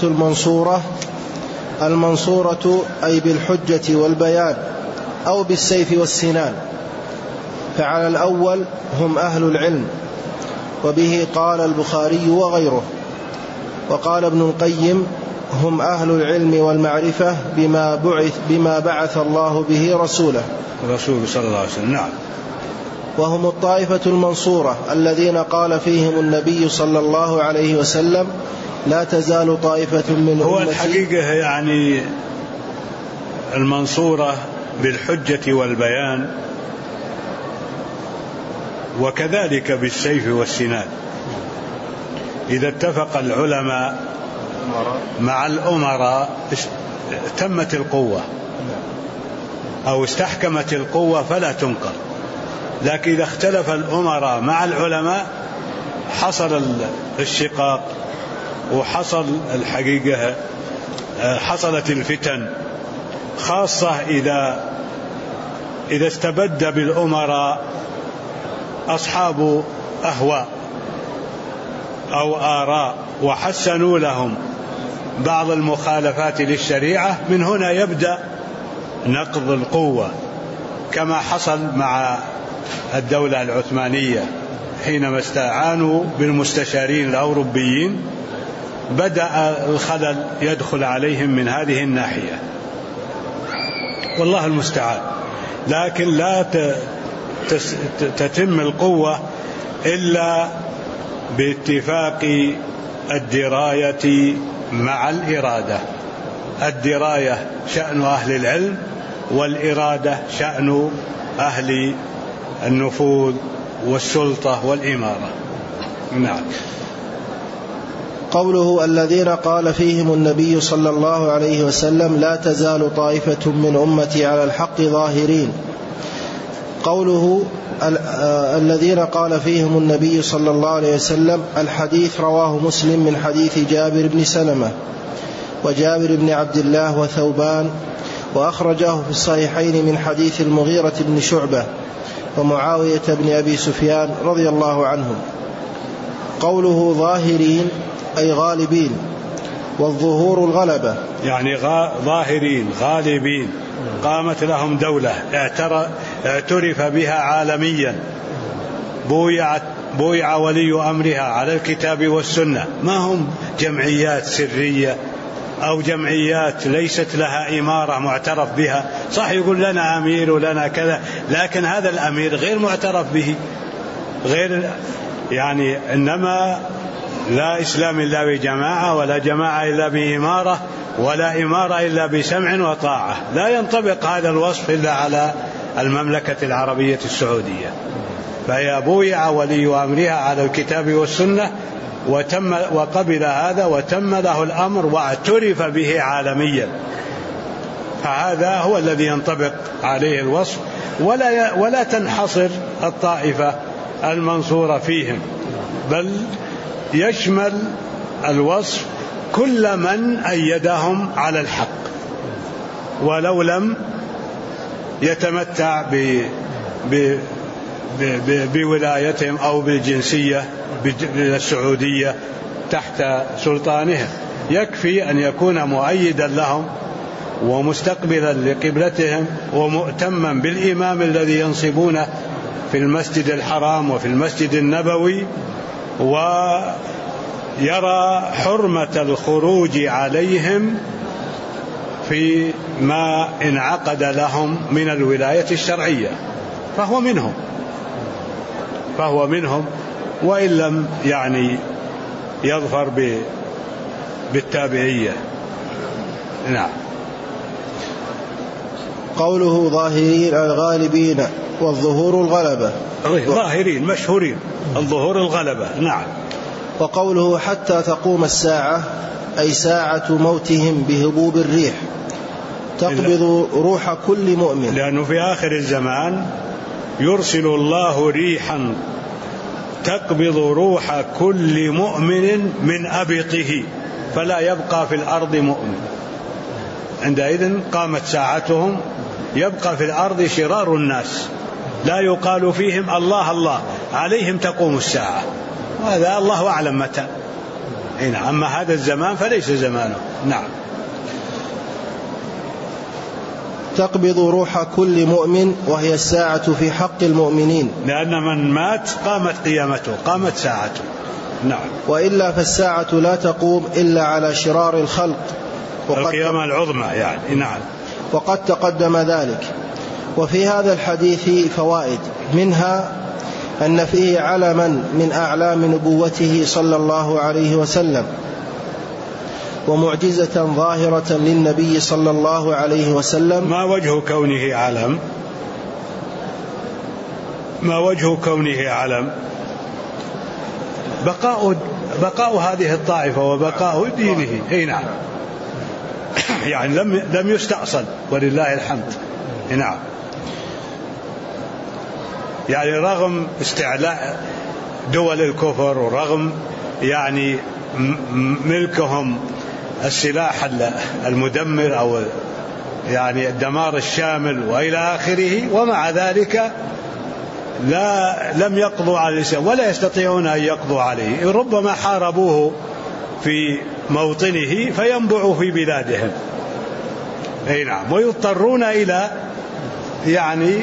Speaker 2: المنصورة أي بالحجة والبيان أو بالسيف والسنان. فعلى الأول هم أهل العلم، وبه قال البخاري وغيره. وقال ابن القيم هم أهل العلم والمعرفة بما بعث الله به رسوله
Speaker 1: صلى الله عليه وسلم. نعم.
Speaker 2: وهم الطائفة المنصورة الذين قال فيهم النبي صلى الله عليه وسلم لا تزال طائفة من
Speaker 1: هو الحقيقة يعني المنصورة بالحجة والبيان، وكذلك بالسيف والسنان. إذا اتفق العلماء مع الأمراء تمت القوة أو استحكمت القوة فلا تنكر. لكن إذا اختلف الأمراء مع العلماء حصل الشقاق وحصل الحقيقة حصلت الفتن، خاصة إذا استبد بالأمراء أصحاب أهواء أو آراء وحسنوا لهم بعض المخالفات للشريعة. من هنا يبدأ نقض القوة، كما حصل مع الدولة العثمانية حينما استعانوا بالمستشارين الأوروبيين بدأ الخلل يدخل عليهم من هذه الناحية، والله المستعان. لكن لا تتم القوة إلا باتفاق الدراية مع الإرادة. الدراية شأن أهل العلم، والإرادة شأن أهل النفوذ والسلطة والإمارة. نعم.
Speaker 2: قوله الذين قال فيهم النبي صلى الله عليه وسلم لا تزال طائفة من أمتي على الحق ظاهرين. قوله الذين قال فيهم النبي صلى الله عليه وسلم، الحديث رواه مسلم من حديث جابر بن سلمة وجابر بن عبد الله وثوبان، وأخرجه في الصحيحين من حديث المغيرة بن شعبة ومعاوية بن أبي سفيان رضي الله عنهم. قوله ظاهرين أي غالبين، والظهور الغلبة، يعني
Speaker 1: ظاهرين غالبين، قامت لهم دولة اعترف بها عالميا، بويع ولي أمرها على الكتاب والسنة. ما هم جمعيات سرية أو جمعيات ليست لها إمارة معترف بها. صح يقول لنا أمير ولنا كذا، لكن هذا الأمير غير معترف به، غير إنما لا إسلام إلا بجماعة، ولا جماعة إلا بإمارة، ولا إمارة إلا بسمع وطاعة. لا ينطبق هذا الوصف إلا على المملكة العربية السعودية. فهي بويع ولي أمرها على الكتاب والسنة وقبل هذا وتم له الأمر واعترف به عالميا، فهذا هو الذي ينطبق عليه الوصف. ولا تنحصر الطائفة المنصورة فيهم، بل يشمل الوصف كل من أيدهم على الحق ولو لم يتمتع بولايتهم أو بالجنسية السعودية تحت سلطانهم. يكفي أن يكون مؤيدا لهم ومستقبلا لقبلتهم ومؤتما بالإمام الذي ينصبونه في المسجد الحرام وفي المسجد النبوي، ويرى حرمة الخروج عليهم في ما انعقد لهم من الولاية الشرعية، فهو منهم وإن لم يظفر بالتابعية. نعم.
Speaker 2: قوله ظاهرين الغالبين، والظهور الغلبة،
Speaker 1: ظاهرين مشهورين، الظهور الغلبة. نعم.
Speaker 2: وقوله حتى تقوم الساعة أي ساعة موتهم بهبوب الريح تقبض روح كل مؤمن،
Speaker 1: لأنه في آخر الزمان يرسل الله ريحا تقبض روح كل مؤمن من أبطه فلا يبقى في الأرض مؤمن. عندئذ قامت ساعتهم، يبقى في الأرض شرار الناس لا يقال فيهم الله الله، عليهم تقوم الساعة، وهذا الله أعلم متى. أما هذا الزمان فليس زمانه. نعم.
Speaker 2: تقبض روح كل مؤمن، وهي الساعة في حق المؤمنين،
Speaker 1: لأن من مات قامت قيامته، قامت ساعته. نعم.
Speaker 2: وإلا فالساعة لا تقوم إلا على شرار الخلق،
Speaker 1: القيامة العظمى نعم.
Speaker 2: وقد تقدم ذلك. وفي هذا الحديث فوائد، منها أن فيه علما من أعلام نبوته صلى الله عليه وسلم، ومعجزة ظاهرة للنبي صلى الله عليه وسلم.
Speaker 1: ما وجه كونه علم؟ بقاء بقاء هذه الطائفة وبقاء دينه. أي نعم، يعني لم يستأصل ولله الحمد. نعم، يعني رغم استعلاء دول الكفر ورغم يعني ملكهم السلاح المدمر أو يعني الدمار الشامل وإلى آخره، ومع ذلك لم يقضوا على الإسلام ولا يستطيعون أن يقضوا عليه. ربما حاربوه في موطنه فينبعوا في بلادهم. أي نعم، ويضطرون إلى يعني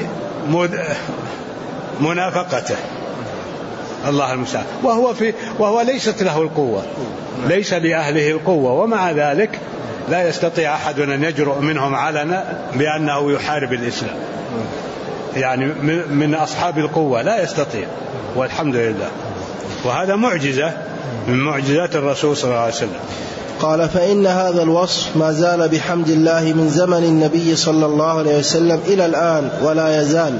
Speaker 1: منافقته. الله المستعان. وهو ليست له القوة، ليس لأهله القوة، ومع ذلك لا يستطيع أحد أن يجرؤ منهم علنا بأنه يحارب الإسلام، يعني من أصحاب القوة لا يستطيع، والحمد لله. وهذا معجزة من معجزات الرسول صلى الله عليه وسلم.
Speaker 2: قال: فإن هذا الوصف ما زال بحمد الله من زمن النبي صلى الله عليه وسلم إلى الآن ولا يزال.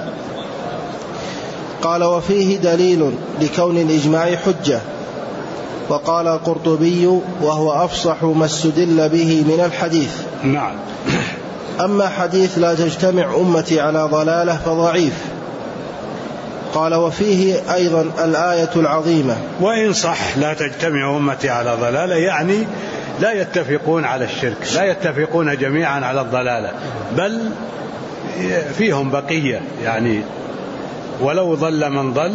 Speaker 2: قال: وفيه دليل لكون الإجماع حجة. وقال القرطبي: وهو أفصح ما استدل به من الحديث.
Speaker 1: نعم.
Speaker 2: أما حديث لا تجتمع أمتي على ضلالة فضعيف. قال: وفيه أيضا الآية العظيمة.
Speaker 1: وإن صح لا تجتمع أمتي على ضلالة، يعني لا يتفقون على الشرك، لا يتفقون جميعا على الضلالة، بل فيهم بقية، يعني ولو ضل من ضل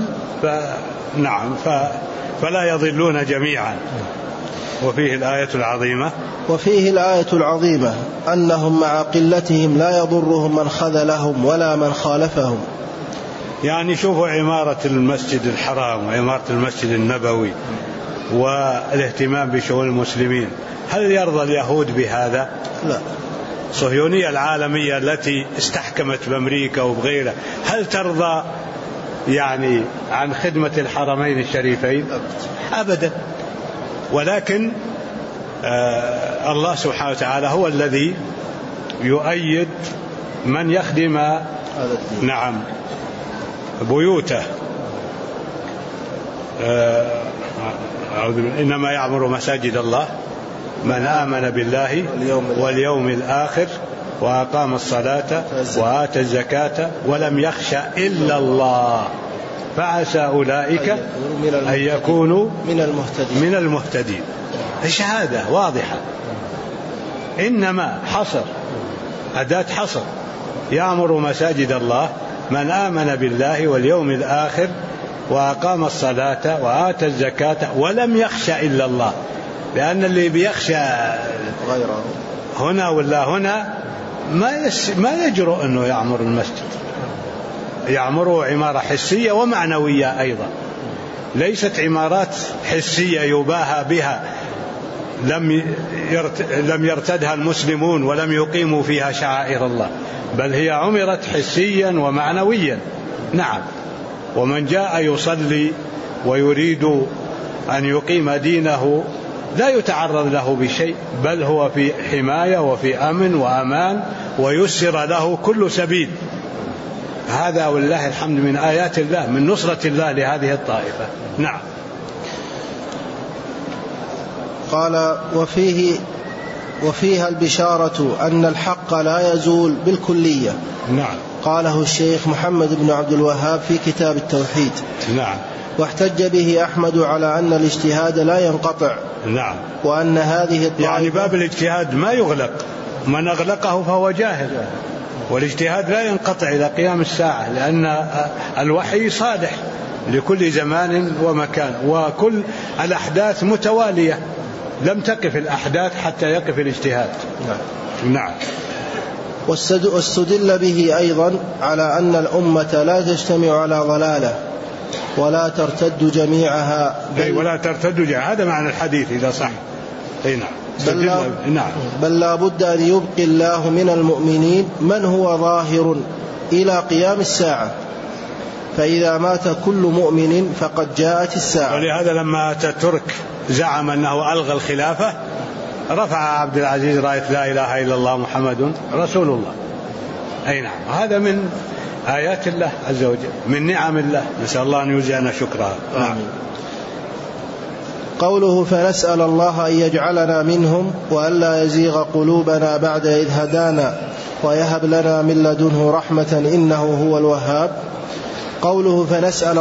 Speaker 1: فلا يضلون جميعا. وفيه الآية العظيمة.
Speaker 2: وفيه الآية العظيمة أنهم مع قلتهم لا يضرهم من خذلهم ولا من خالفهم.
Speaker 1: يعني شوفوا عمارة المسجد الحرام وعمارة المسجد النبوي والاهتمام بشؤون المسلمين، هل يرضى اليهود بهذا؟
Speaker 2: لا.
Speaker 1: الصهيونية العالمية التي استحكمت بأمريكا وبغيرها، هل ترضى يعني عن خدمة الحرمين الشريفين؟ أبدا. ولكن الله سبحانه وتعالى هو الذي يؤيد من يخدم نعم بيوته. إنما يعمر مساجد الله من آمن بالله واليوم الآخر وأقام الصلاة وآتى الزكاة ولم يخش إلا الله فعسى أولئك أن يكونوا من المهتدين. شهادة واضحة. إنما حصر، أداة حصر. يعمر مساجد الله من آمن بالله واليوم الآخر وأقام الصلاة وآتى الزكاة ولم يخش إلا الله، لأن اللي بيخشى غيره هنا ولا هنا ما يجرؤ أنه يعمر المسجد. يعمره عمارة حسية ومعنوية أيضا، ليست عمارات حسية يباهى بها لم يرتدها المسلمون ولم يقيموا فيها شعائر الله، بل هي عمرت حسيا ومعنويا. نعم. ومن جاء يصلي ويريد أن يقيم دينه لا يتعرض له بشيء، بل هو في حماية وفي أمن وأمان ويسر له كل سبيل. هذا والله الحمد من آيات الله، من نصرة الله لهذه الطائفة. نعم.
Speaker 2: قال: وفيها البشارة أن الحق لا يزول بالكلية.
Speaker 1: نعم.
Speaker 2: قاله الشيخ محمد بن عبد الوهاب في كتاب التوحيد.
Speaker 1: نعم.
Speaker 2: واحتج به أحمد على أن الاجتهاد لا ينقطع.
Speaker 1: نعم.
Speaker 2: وأن هذه الطائفة
Speaker 1: يعني باب الاجتهاد ما يغلق، من أغلقه فهو جاهل. والاجتهاد لا ينقطع إلى قيام الساعة، لأن الوحي صالح لكل زمان ومكان، وكل الأحداث متوالية، لم تقف الأحداث حتى يقف الاجتهاد. نعم.
Speaker 2: واستدل به أيضا على أن الأمة لا تجتمع على ضلالة ولا ترتد جميعها،
Speaker 1: ولا ترتد جميعها، هذا معنى الحديث إذا صح. نعم.
Speaker 2: بل لا بد أن يبقي الله من المؤمنين من هو ظاهر إلى قيام الساعة، فإذا مات كل مؤمن فقد جاءت الساعة.
Speaker 1: ولهذا لما أتاتورك زعم أنه ألغى الخلافة رفع عبد العزيز راية لا إله إلا الله محمد رسول الله. أي نعم. هذا من آيات الله عز وجل، من نعم الله، نسأل الله أن يجزينا شكرها. نعم.
Speaker 2: قوله فنسأل الله أن يجعلنا منهم وأن لا يزيغ قلوبنا بعد إذ هدانا ويهب لنا من لدنه رحمة إنه هو الوهاب. قوله فنسأل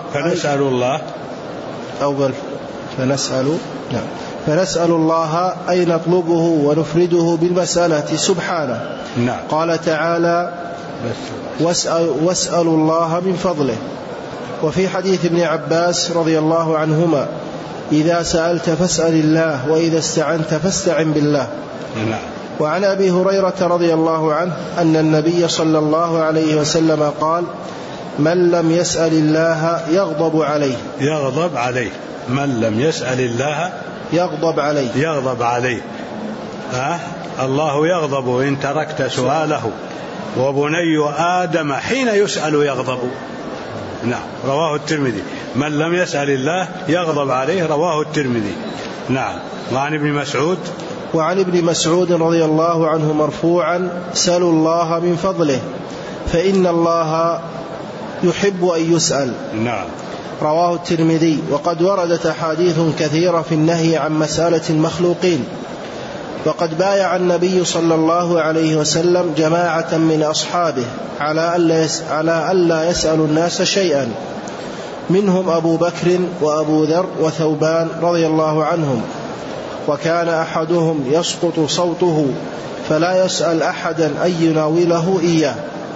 Speaker 2: الله أي نطلبه ونفرده بالمسألة سبحانه.
Speaker 1: نعم.
Speaker 2: قال تعالى واسألوا الله من فضله. وفي حديث ابن عباس رضي الله عنهما إذا سألت فاسأل الله وإذا استعنت فاستعن بالله.
Speaker 1: نعم.
Speaker 2: وعن أبي هريرة رضي الله عنه أن النبي صلى الله عليه وسلم قال من لم يسأل الله يغضب عليه. من لم يسأل الله يغضب عليه. الله يغضب إن تركت سؤاله وبني آدم حين يسأل يغضب. نعم. رواه الترمذي. من لم يسأل الله يغضب عليه، رواه الترمذي. نعم. وعن ابن مسعود رضي الله عنه مرفوعا سلوا الله من فضله فإن الله يحب أن يسأل.
Speaker 1: نعم.
Speaker 2: رواه الترمذي. وقد وردت أحاديث كثيرة في النهي عن مسألة المخلوقين. وقد بايع النبي صلى الله عليه وسلم جماعة من أصحابه على ألا يسأل الناس شيئا، منهم أبو بكر وأبو ذر وثوبان رضي الله عنهم، وكان أحدهم يسقط صوته فلا يسأل أحدا أن يناوله إياه.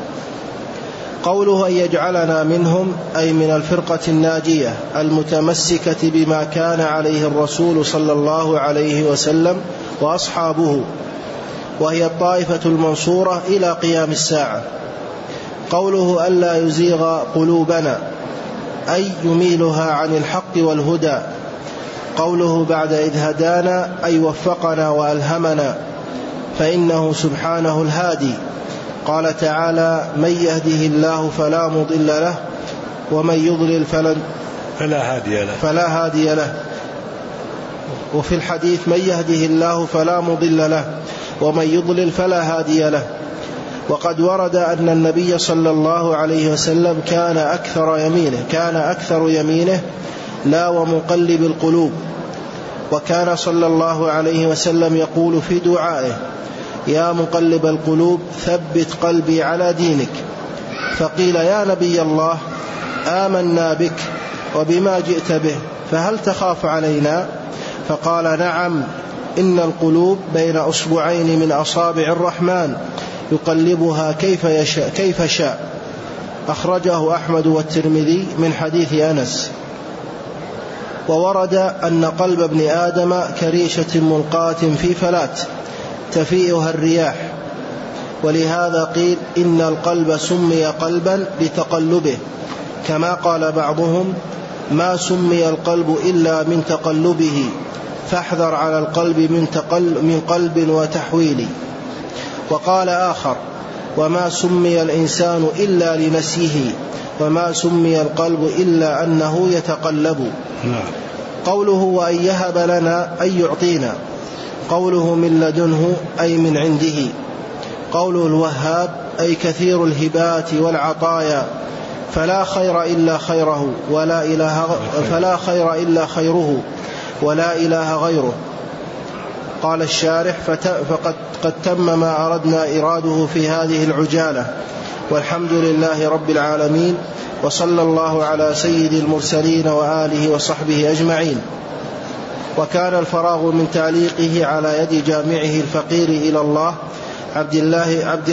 Speaker 2: قوله أن يجعلنا منهم أي من الفرقة الناجية المتمسكة بما كان عليه الرسول صلى الله عليه وسلم وأصحابه، وهي الطائفة المنصورة إلى قيام الساعة. قوله ألا يزيغ قلوبنا أي يميلها عن الحق والهدى. قوله بعد إذ هدانا أي وفقنا وألهمنا، فإنه سبحانه الهادي. قال تعالى من يهده الله فلا مضل له ومن يضلل فلا هادي له. وفي الحديث من يهده الله فلا مضل له ومن يضلل فلا هادي له. وقد ورد أن النبي صلى الله عليه وسلم كان أكثر يمينه لا ومقلب القلوب. وكان صلى الله عليه وسلم يقول في دعائه يا مقلب القلوب ثبت قلبي على دينك. فقيل يا نبي الله آمنا بك وبما جئت به فهل تخاف علينا؟ فقال نعم إن القلوب بين أصبعين من أصابع الرحمن يقلبها كيف شاء. أخرجه أحمد والترمذي من حديث أنس. وورد أن قلب ابن آدم كريشة ملقاة في فلات تفيئها الرياح، ولهذا قيل إن القلب سمي قلبا لتقلبه، كما قال بعضهم ما سمي القلب إلا من تقلبه فاحذر على القلب من قلب وتحويل. وقال آخر وما سمي الإنسان إلا لنسيه وما سمي القلب إلا أنه يتقلب. قوله وأن يهب لنا أي يعطينا. قوله من لدنه أي من عنده. قوله الوهاب أي كثير الهبات والعطايا فلا خير إلا خيره ولا إله غيره. قال الشارح فقد تم ما أردنا إراده في هذه العجالة، والحمد لله رب العالمين، وصلى الله على سيد المرسلين وآله وصحبه أجمعين. وكان الفراغ من تعليقه على يد جامعه الفقير إلى الله عبد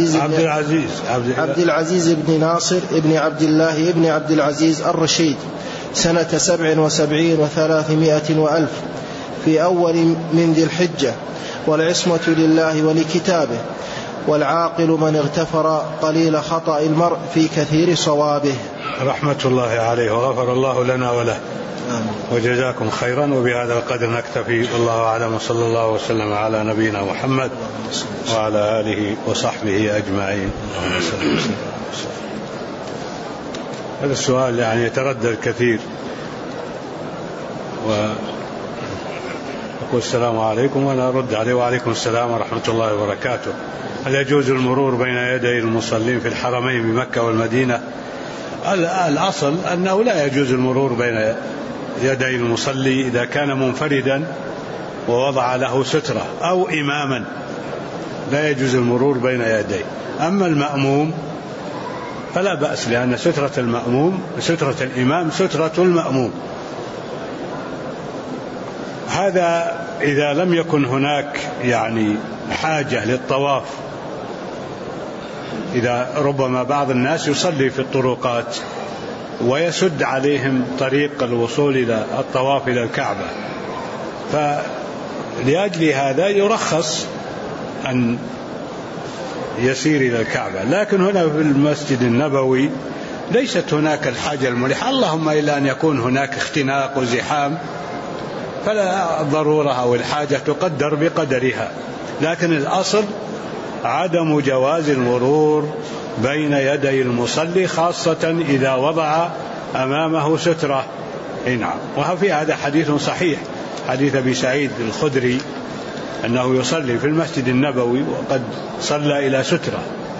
Speaker 2: العزيز بن ناصر ابن عبد الله ابن عبد العزيز الرشيد سنة 77 و300 وألف في أول من ذي الحجة، والعصمة لله ولكتابه، والعاقل من اغتفر قليل خطأ المرء في كثير صوابه.
Speaker 1: رحمة الله عليه وغفر الله لنا وله. وجزاكم خيرا. وبهذا القدر نكتفي، والله أعلم، وصلى الله وسلم على نبينا محمد وعلى آله وصحبه أجمعين. هذا السؤال يعني يتردد كثير، ويقول السلام عليكم وأنا أرد عليه وعليكم السلام ورحمة الله وبركاته. هل يجوز المرور بين يدي المصلين في الحرمين بمكة والمدينة؟ الأصل أنه لا يجوز المرور بين يدي المصلي إذا كان منفردا ووضع له سترة أو إماما لا يجوز المرور بين يديه. أما المأموم فلا بأس، لأن سترة المأموم سترة الإمام سترة المأموم. هذا إذا لم يكن هناك يعني حاجة للطواف، إذا ربما بعض الناس يصلي في الطرقات ويسد عليهم طريق الوصول إلى الطواف إلى الكعبة، فلأجل هذا يرخص أن يسير إلى الكعبة. لكن هنا في المسجد النبوي ليست هناك الحاجة الملحة، اللهم إلا أن يكون هناك اختناق وزحام، فلا ضرورة أو الحاجة تقدر بقدرها. لكن الأصل عدم جواز المرور بين يدي المصلي، خاصة إذا وضع أمامه سترة. نعم. وفي هذا حديث صحيح، حديث أبي سعيد الخدري أنه يصلي في المسجد النبوي وقد صلى إلى سترة،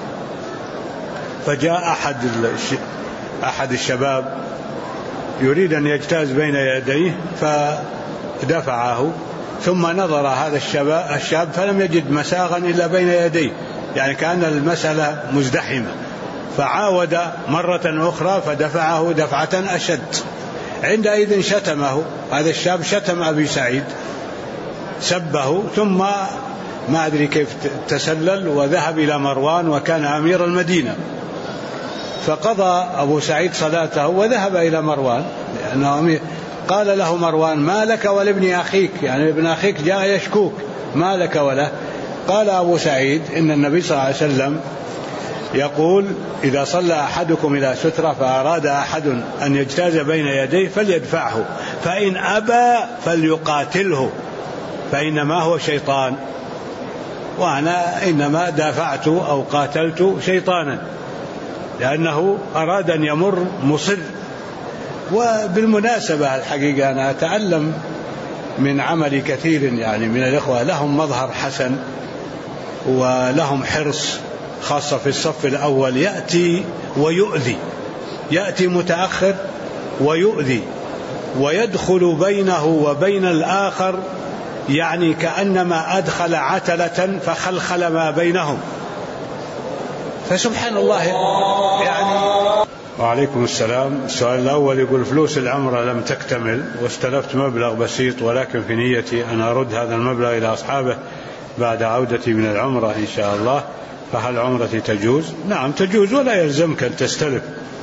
Speaker 1: فجاء أحد الشباب يريد أن يجتاز بين يديه فدفعه، ثم نظر هذا الشاب فلم يجد مساغا إلا بين يديه، يعني كأن المسألة مزدحمة، فعاود مرة أخرى فدفعه دفعة أشد. عندئذ شتمه هذا الشاب، شتم أبي سعيد، سبه، ثم ما أدري كيف تسلل وذهب إلى مروان وكان أمير المدينة، فقضى أبو سعيد صلاته وذهب إلى مروان لأنه أمير. قال له مروان: ما لك ولابن أخيك، يعني ابن أخيك جاء يشكوك، ما لك وله؟ قال أبو سعيد: إن النبي صلى الله عليه وسلم يقول: إذا صلى أحدكم إلى سترة فأراد أحد أن يجتاز بين يديه فليدفعه، فإن أبى فليقاتله، فإنما هو شيطان، وأنا إنما دافعت أو قاتلت شيطانا لأنه أراد أن يمر مصر. وبالمناسبة الحقيقة أنا أتعلم من عمل كثير يعني من الإخوة، لهم مظهر حسن ولهم حرص، خاصة في الصف الأول، يأتي ويؤذي، يأتي متأخر ويؤذي ويدخل بينه وبين الآخر، يعني كأنما أدخل عتلة فخلخل ما بينهم، فسبحان الله يعني. وعليكم السلام. السؤال الأول يقول: فلوس العمرة لم تكتمل واستلفت مبلغ بسيط، ولكن في نيتي أن أرد هذا المبلغ إلى أصحابه بعد عودتي من العمرة إن شاء الله، فهل عمرتي تجوز؟ نعم تجوز، ولا يلزمك أن تستلف،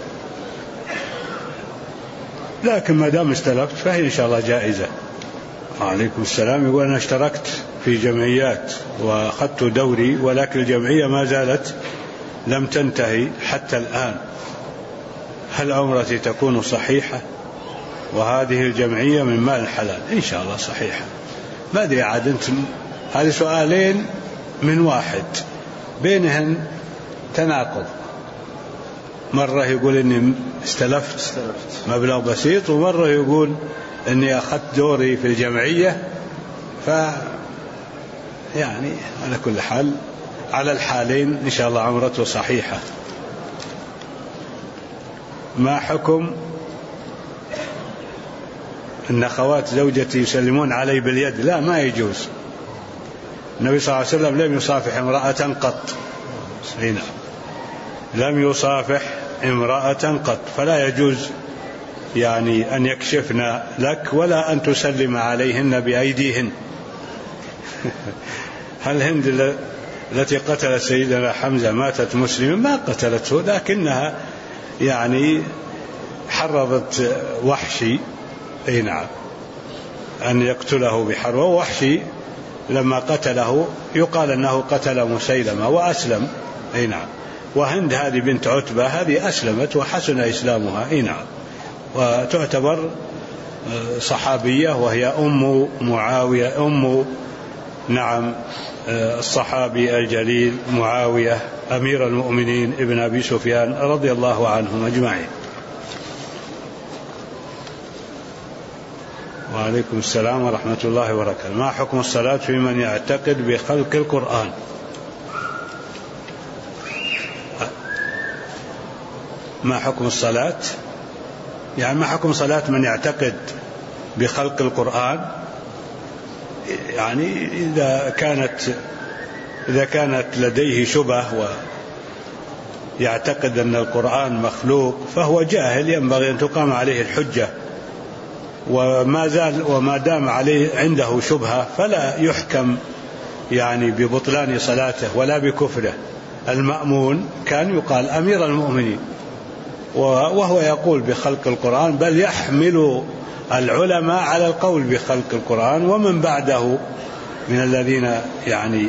Speaker 1: لكن ما دام استلفت فهي إن شاء الله جائزة. وعليكم السلام. يقول: أنا اشتركت في جمعيات وأخذت دوري، ولكن الجمعية ما زالت لم تنتهي حتى الآن، هل عمرتي تكون صحيحة؟ وهذه الجمعية من مال حلال. إن شاء الله صحيحة. ما أدري عاد أنتم، هذه سؤالين من واحد بينهن تناقض، مرة يقول إني استلفت مبلغ بسيط، ومرة يقول إني أخذت دوري في الجمعية، يعني على كل حال على الحالين إن شاء الله عمرته صحيحة. ما حكم أن أخوات زوجتي يسلمون علي باليد؟ لا، ما يجوز. النبي صلى الله عليه وسلم لم يصافح امرأة قط، هنا لم يصافح امرأة قط، فلا يجوز يعني أن يكشفن لك ولا أن تسلم عليهن بأيديهن. هل هند التي قتلت سيدنا حمزة ماتت مسلمة؟ ما قتلته، لكنها يعني حرضت وحشي نعم أن يقتله بحرب، ووحشي لما قتله يقال أنه قتل مسيلمة وأسلم. نعم. وهند هذه بنت عتبة هذه أسلمت وحسن إسلامها، نعم، وتعتبر صحابية، وهي أم معاوية، نعم الصحابي الجليل معاوية أمير المؤمنين ابن أبي سفيان رضي الله عنهم أجمعين. وعليكم السلام ورحمة الله وبركاته. ما حكم الصلاة في من يعتقد بخلق القرآن؟ ما حكم الصلاة؟ يعني ما حكم صلاة من يعتقد بخلق القرآن، يعني إذا كانت لديه شبهة ويعتقد أن القرآن مخلوق فهو جاهل، ينبغي أن تقام عليه الحجة، وما دام عليه عنده شبهة فلا يحكم يعني ببطلان صلاته ولا بكفره. المأمون كان يقال أمير المؤمنين، وهو يقول بخلق القرآن، بل يحمل العلماء على القول بخلق القرآن ومن بعده من الذين يعني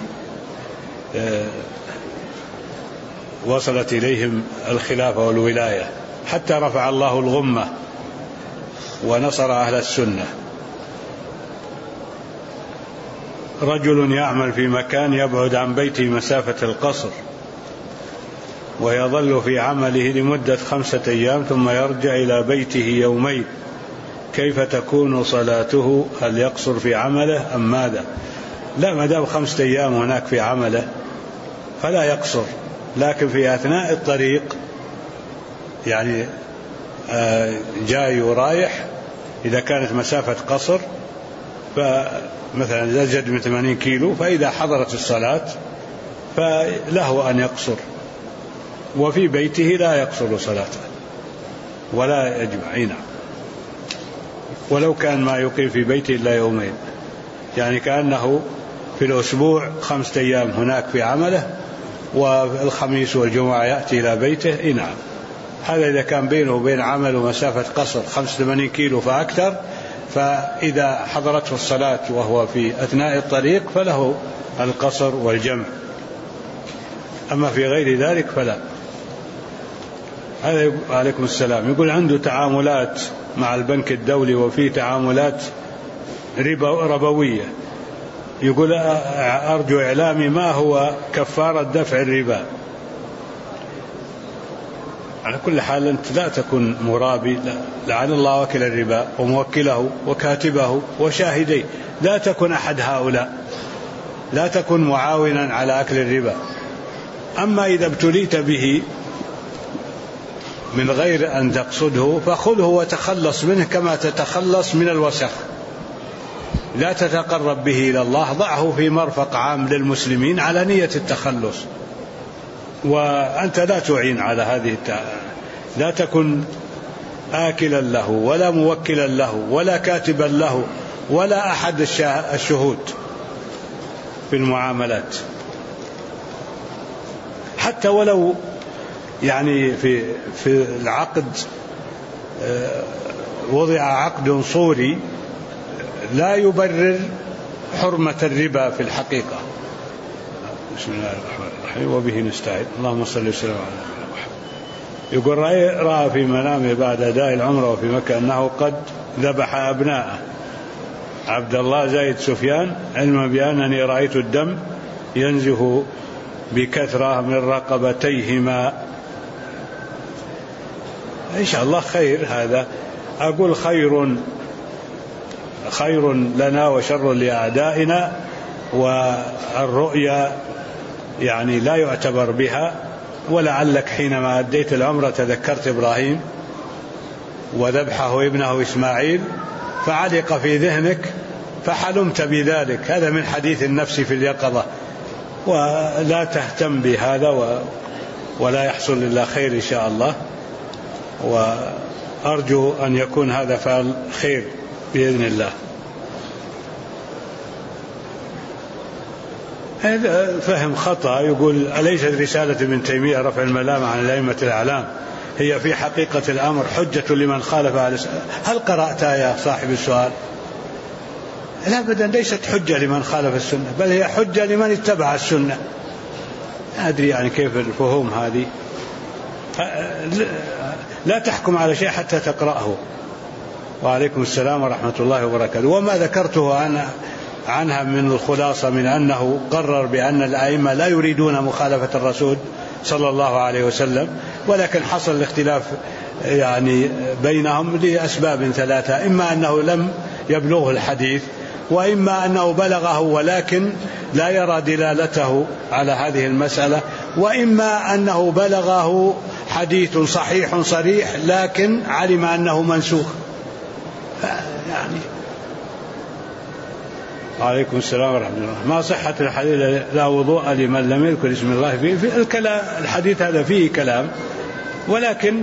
Speaker 1: وصلت إليهم الخلافة والولاية، حتى رفع الله الغمة ونصر أهل السنة. رجل يعمل في مكان يبعد عن بيته مسافة القصر ويظل في عمله لمدة 5 أيام ثم يرجع إلى بيته يومين، كيف تكون صلاته؟ هل يقصر في عمله أم ماذا؟ لا، ما دام 5 أيام هناك في عمله فلا يقصر، لكن في أثناء الطريق يعني جاي ورايح، إذا كانت مسافة قصر فمثلا زاد من 80 كيلو، فإذا حضرت الصلاة فله أن يقصر، وفي بيته لا يقصر صلاته ولا يجمع. نعم، ولو كان ما يقيم في بيته إلا يومين، يعني كأنه في الأسبوع 5 أيام هناك في عمله، والخميس والجمعة يأتي إلى بيته. نعم، هذا إذا كان بينه وبين عمله مسافة قصر 85 كيلو فأكثر، فإذا حضرته الصلاة وهو في أثناء الطريق فله القصر والجمع، أما في غير ذلك فلا. هذا عليكم السلام. يقول عنده تعاملات مع البنك الدولي وفي تعاملات ربوية، يقول أرجو إعلامي ما هو كفارة دفع الربا. على كل حال أنت لا تكن مرابي، لعن الله وكيل الربا وموكله وكاتبه وشاهديه، لا تكن أحد هؤلاء، لا تكن معاونا على أكل الربا. أما إذا ابتليت به من غير أن تقصده فخذه وتخلص منه كما تتخلص من الوسخ، لا تتقرب به إلى الله، ضعه في مرفق عام للمسلمين على نية التخلص، وأنت لا تعين على هذه لا تكن آكلا له ولا موكلا له ولا كاتبا له ولا أحد الشهود في المعاملات، حتى ولو يعني في العقد وضع عقد صوري لا يبرر حرمة الربا في الحقيقة. بسم الله الرحمن الرحيم وبه نستعين، اللهم صل وسلم على نبينا محمد. يقول رأى في منامه بعد أداء العمرة وفي مكة أنه قد ذبح أبناءه عبد الله زايد سفيان، علما بأنني رأيت الدم ينزف بكثرة من رقبتيهما. إن شاء الله خير هذا، أقول خير لنا وشر لأعدائنا، والرؤيا يعني لا يعتبر بها. ولعلك حينما أديت العمرة تذكرت إبراهيم وذبحه ابنه إسماعيل فعلق في ذهنك فحلمت بذلك، هذا من حديث النفس في اليقظة، ولا تهتم بهذا ولا يحصل إلا خير إن شاء الله، وأرجو أن يكون هذا فعل خير بإذن الله. هذا فهم خطأ. يقول أليست رسالة ابن تيمية رفع الملام عن الأئمة الأعلام هي في حقيقة الأمر حجة لمن خالف على هل قرأتها يا صاحب السؤال؟ لا أبدا، ليست حجة لمن خالف السنة، بل هي حجة لمن اتبع السنة. أدري يعني كيف الفهوم هذه، لا تحكم على شيء حتى تقرأه. وعليكم السلام ورحمة الله وبركاته. وما ذكرته عنها من الخلاصة من أنه قرر بأن الأئمة لا يريدون مخالفة الرسول صلى الله عليه وسلم، ولكن حصل الاختلاف يعني بينهم لأسباب 3: إما أنه لم يبلغه الحديث، وإما أنه بلغه ولكن لا يرى دلالته على هذه المسألة، وإما أنه بلغه حديث صحيح صريح لكن علم أنه منسوخ. يعني. عليكم السلام ورحمة الله. ما صحة الحديث لا وضوء لمن لم يذكر اسم الله فيه؟ في الكلام الحديث هذا فيه كلام، ولكن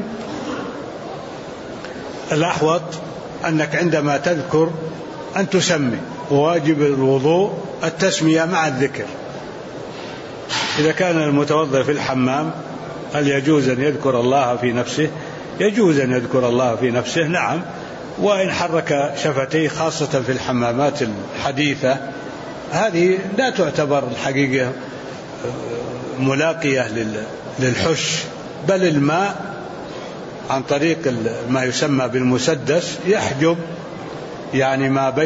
Speaker 1: الأحوط أنك عندما تذكر أن تسمي، وواجب الوضوء التسمية مع الذكر. إذا كان المتوضئ في الحمام هل يجوز أن يذكر الله في نفسه؟ يجوز أن يذكر الله في نفسه، نعم. وإن حرك شفتيه خاصة في الحمامات الحديثة هذه لا تعتبر الحقيقة ملاقية للحش، بل الماء عن طريق ما يسمى بالمسدس يحجب يعني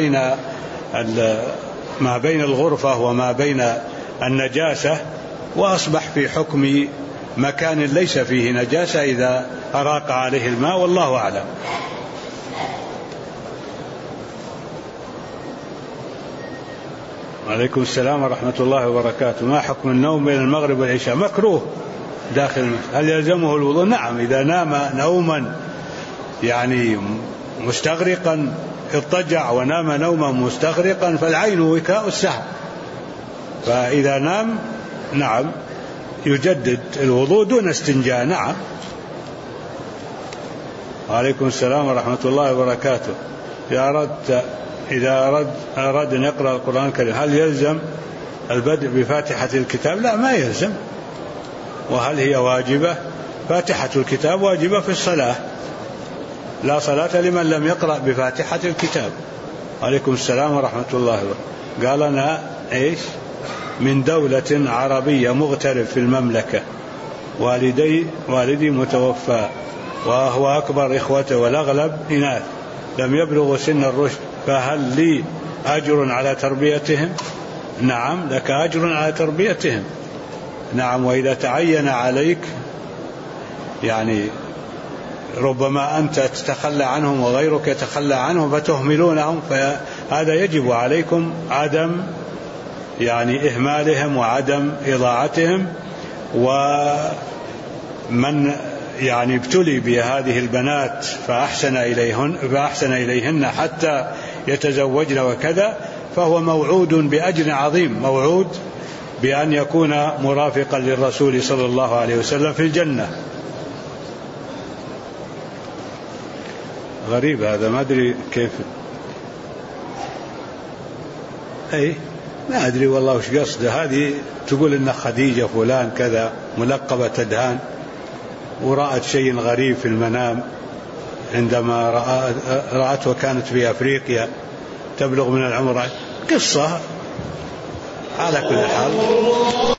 Speaker 1: ما بين الغرفة وما بين النجاسة، وأصبح في حكم مكان ليس فيه نجاسة إذا أراق عليه الماء، والله أعلم. عليكم السلام ورحمة الله وبركاته. ما حكم النوم بين المغرب والعشاء؟ مكروه داخل المسجد. هل يلزمه الوضوء؟ نعم، إذا نام نوما يعني مستغرقا، اضطجع ونام نوما مستغرقا، فالعين وكاء السهر، فإذا نام نعم يجدد الوضوء دون استنجاء. نعم. عليكم السلام ورحمة الله وبركاته. إذا أراد أن يقرأ القرآن الكريم هل يلزم البدء بفاتحة الكتاب؟ لا، ما يلزم. وهل هي واجبة؟ فاتحة الكتاب واجبة في الصلاة، لا صلاة لمن لم يقرأ بفاتحة الكتاب. عليكم السلام ورحمة الله وبركاته. قال أنا من دولة عربية مغترب في المملكة، والدي متوفى وهو أكبر إخوته والأغلب إناث لم يبلغوا سن الرشد، فهل لي أجر على تربيتهم؟ نعم، لك أجر على تربيتهم. نعم. وإذا تعين عليك يعني ربما أنت تتخلى عنهم وغيرك يتخلى عنهم فتهملونهم، فهذا يجب عليكم عدم يعني إهمالهم وعدم إضاعتهم. ومن يعني ابتلي بهذه البنات فأحسن إليهن حتى يتزوجن وكذا، فهو موعود بأجر عظيم، موعود بأن يكون مرافقا للرسول صلى الله عليه وسلم في الجنة. غريب هذا، ما أدري كيف، ما أدري والله وش قصده. هذه تقول إن خديجة فلان كذا ملقبة تدهان، ورأت شيء غريب في المنام عندما رأته كانت في أفريقيا تبلغ من العمر، قصة على كل حال.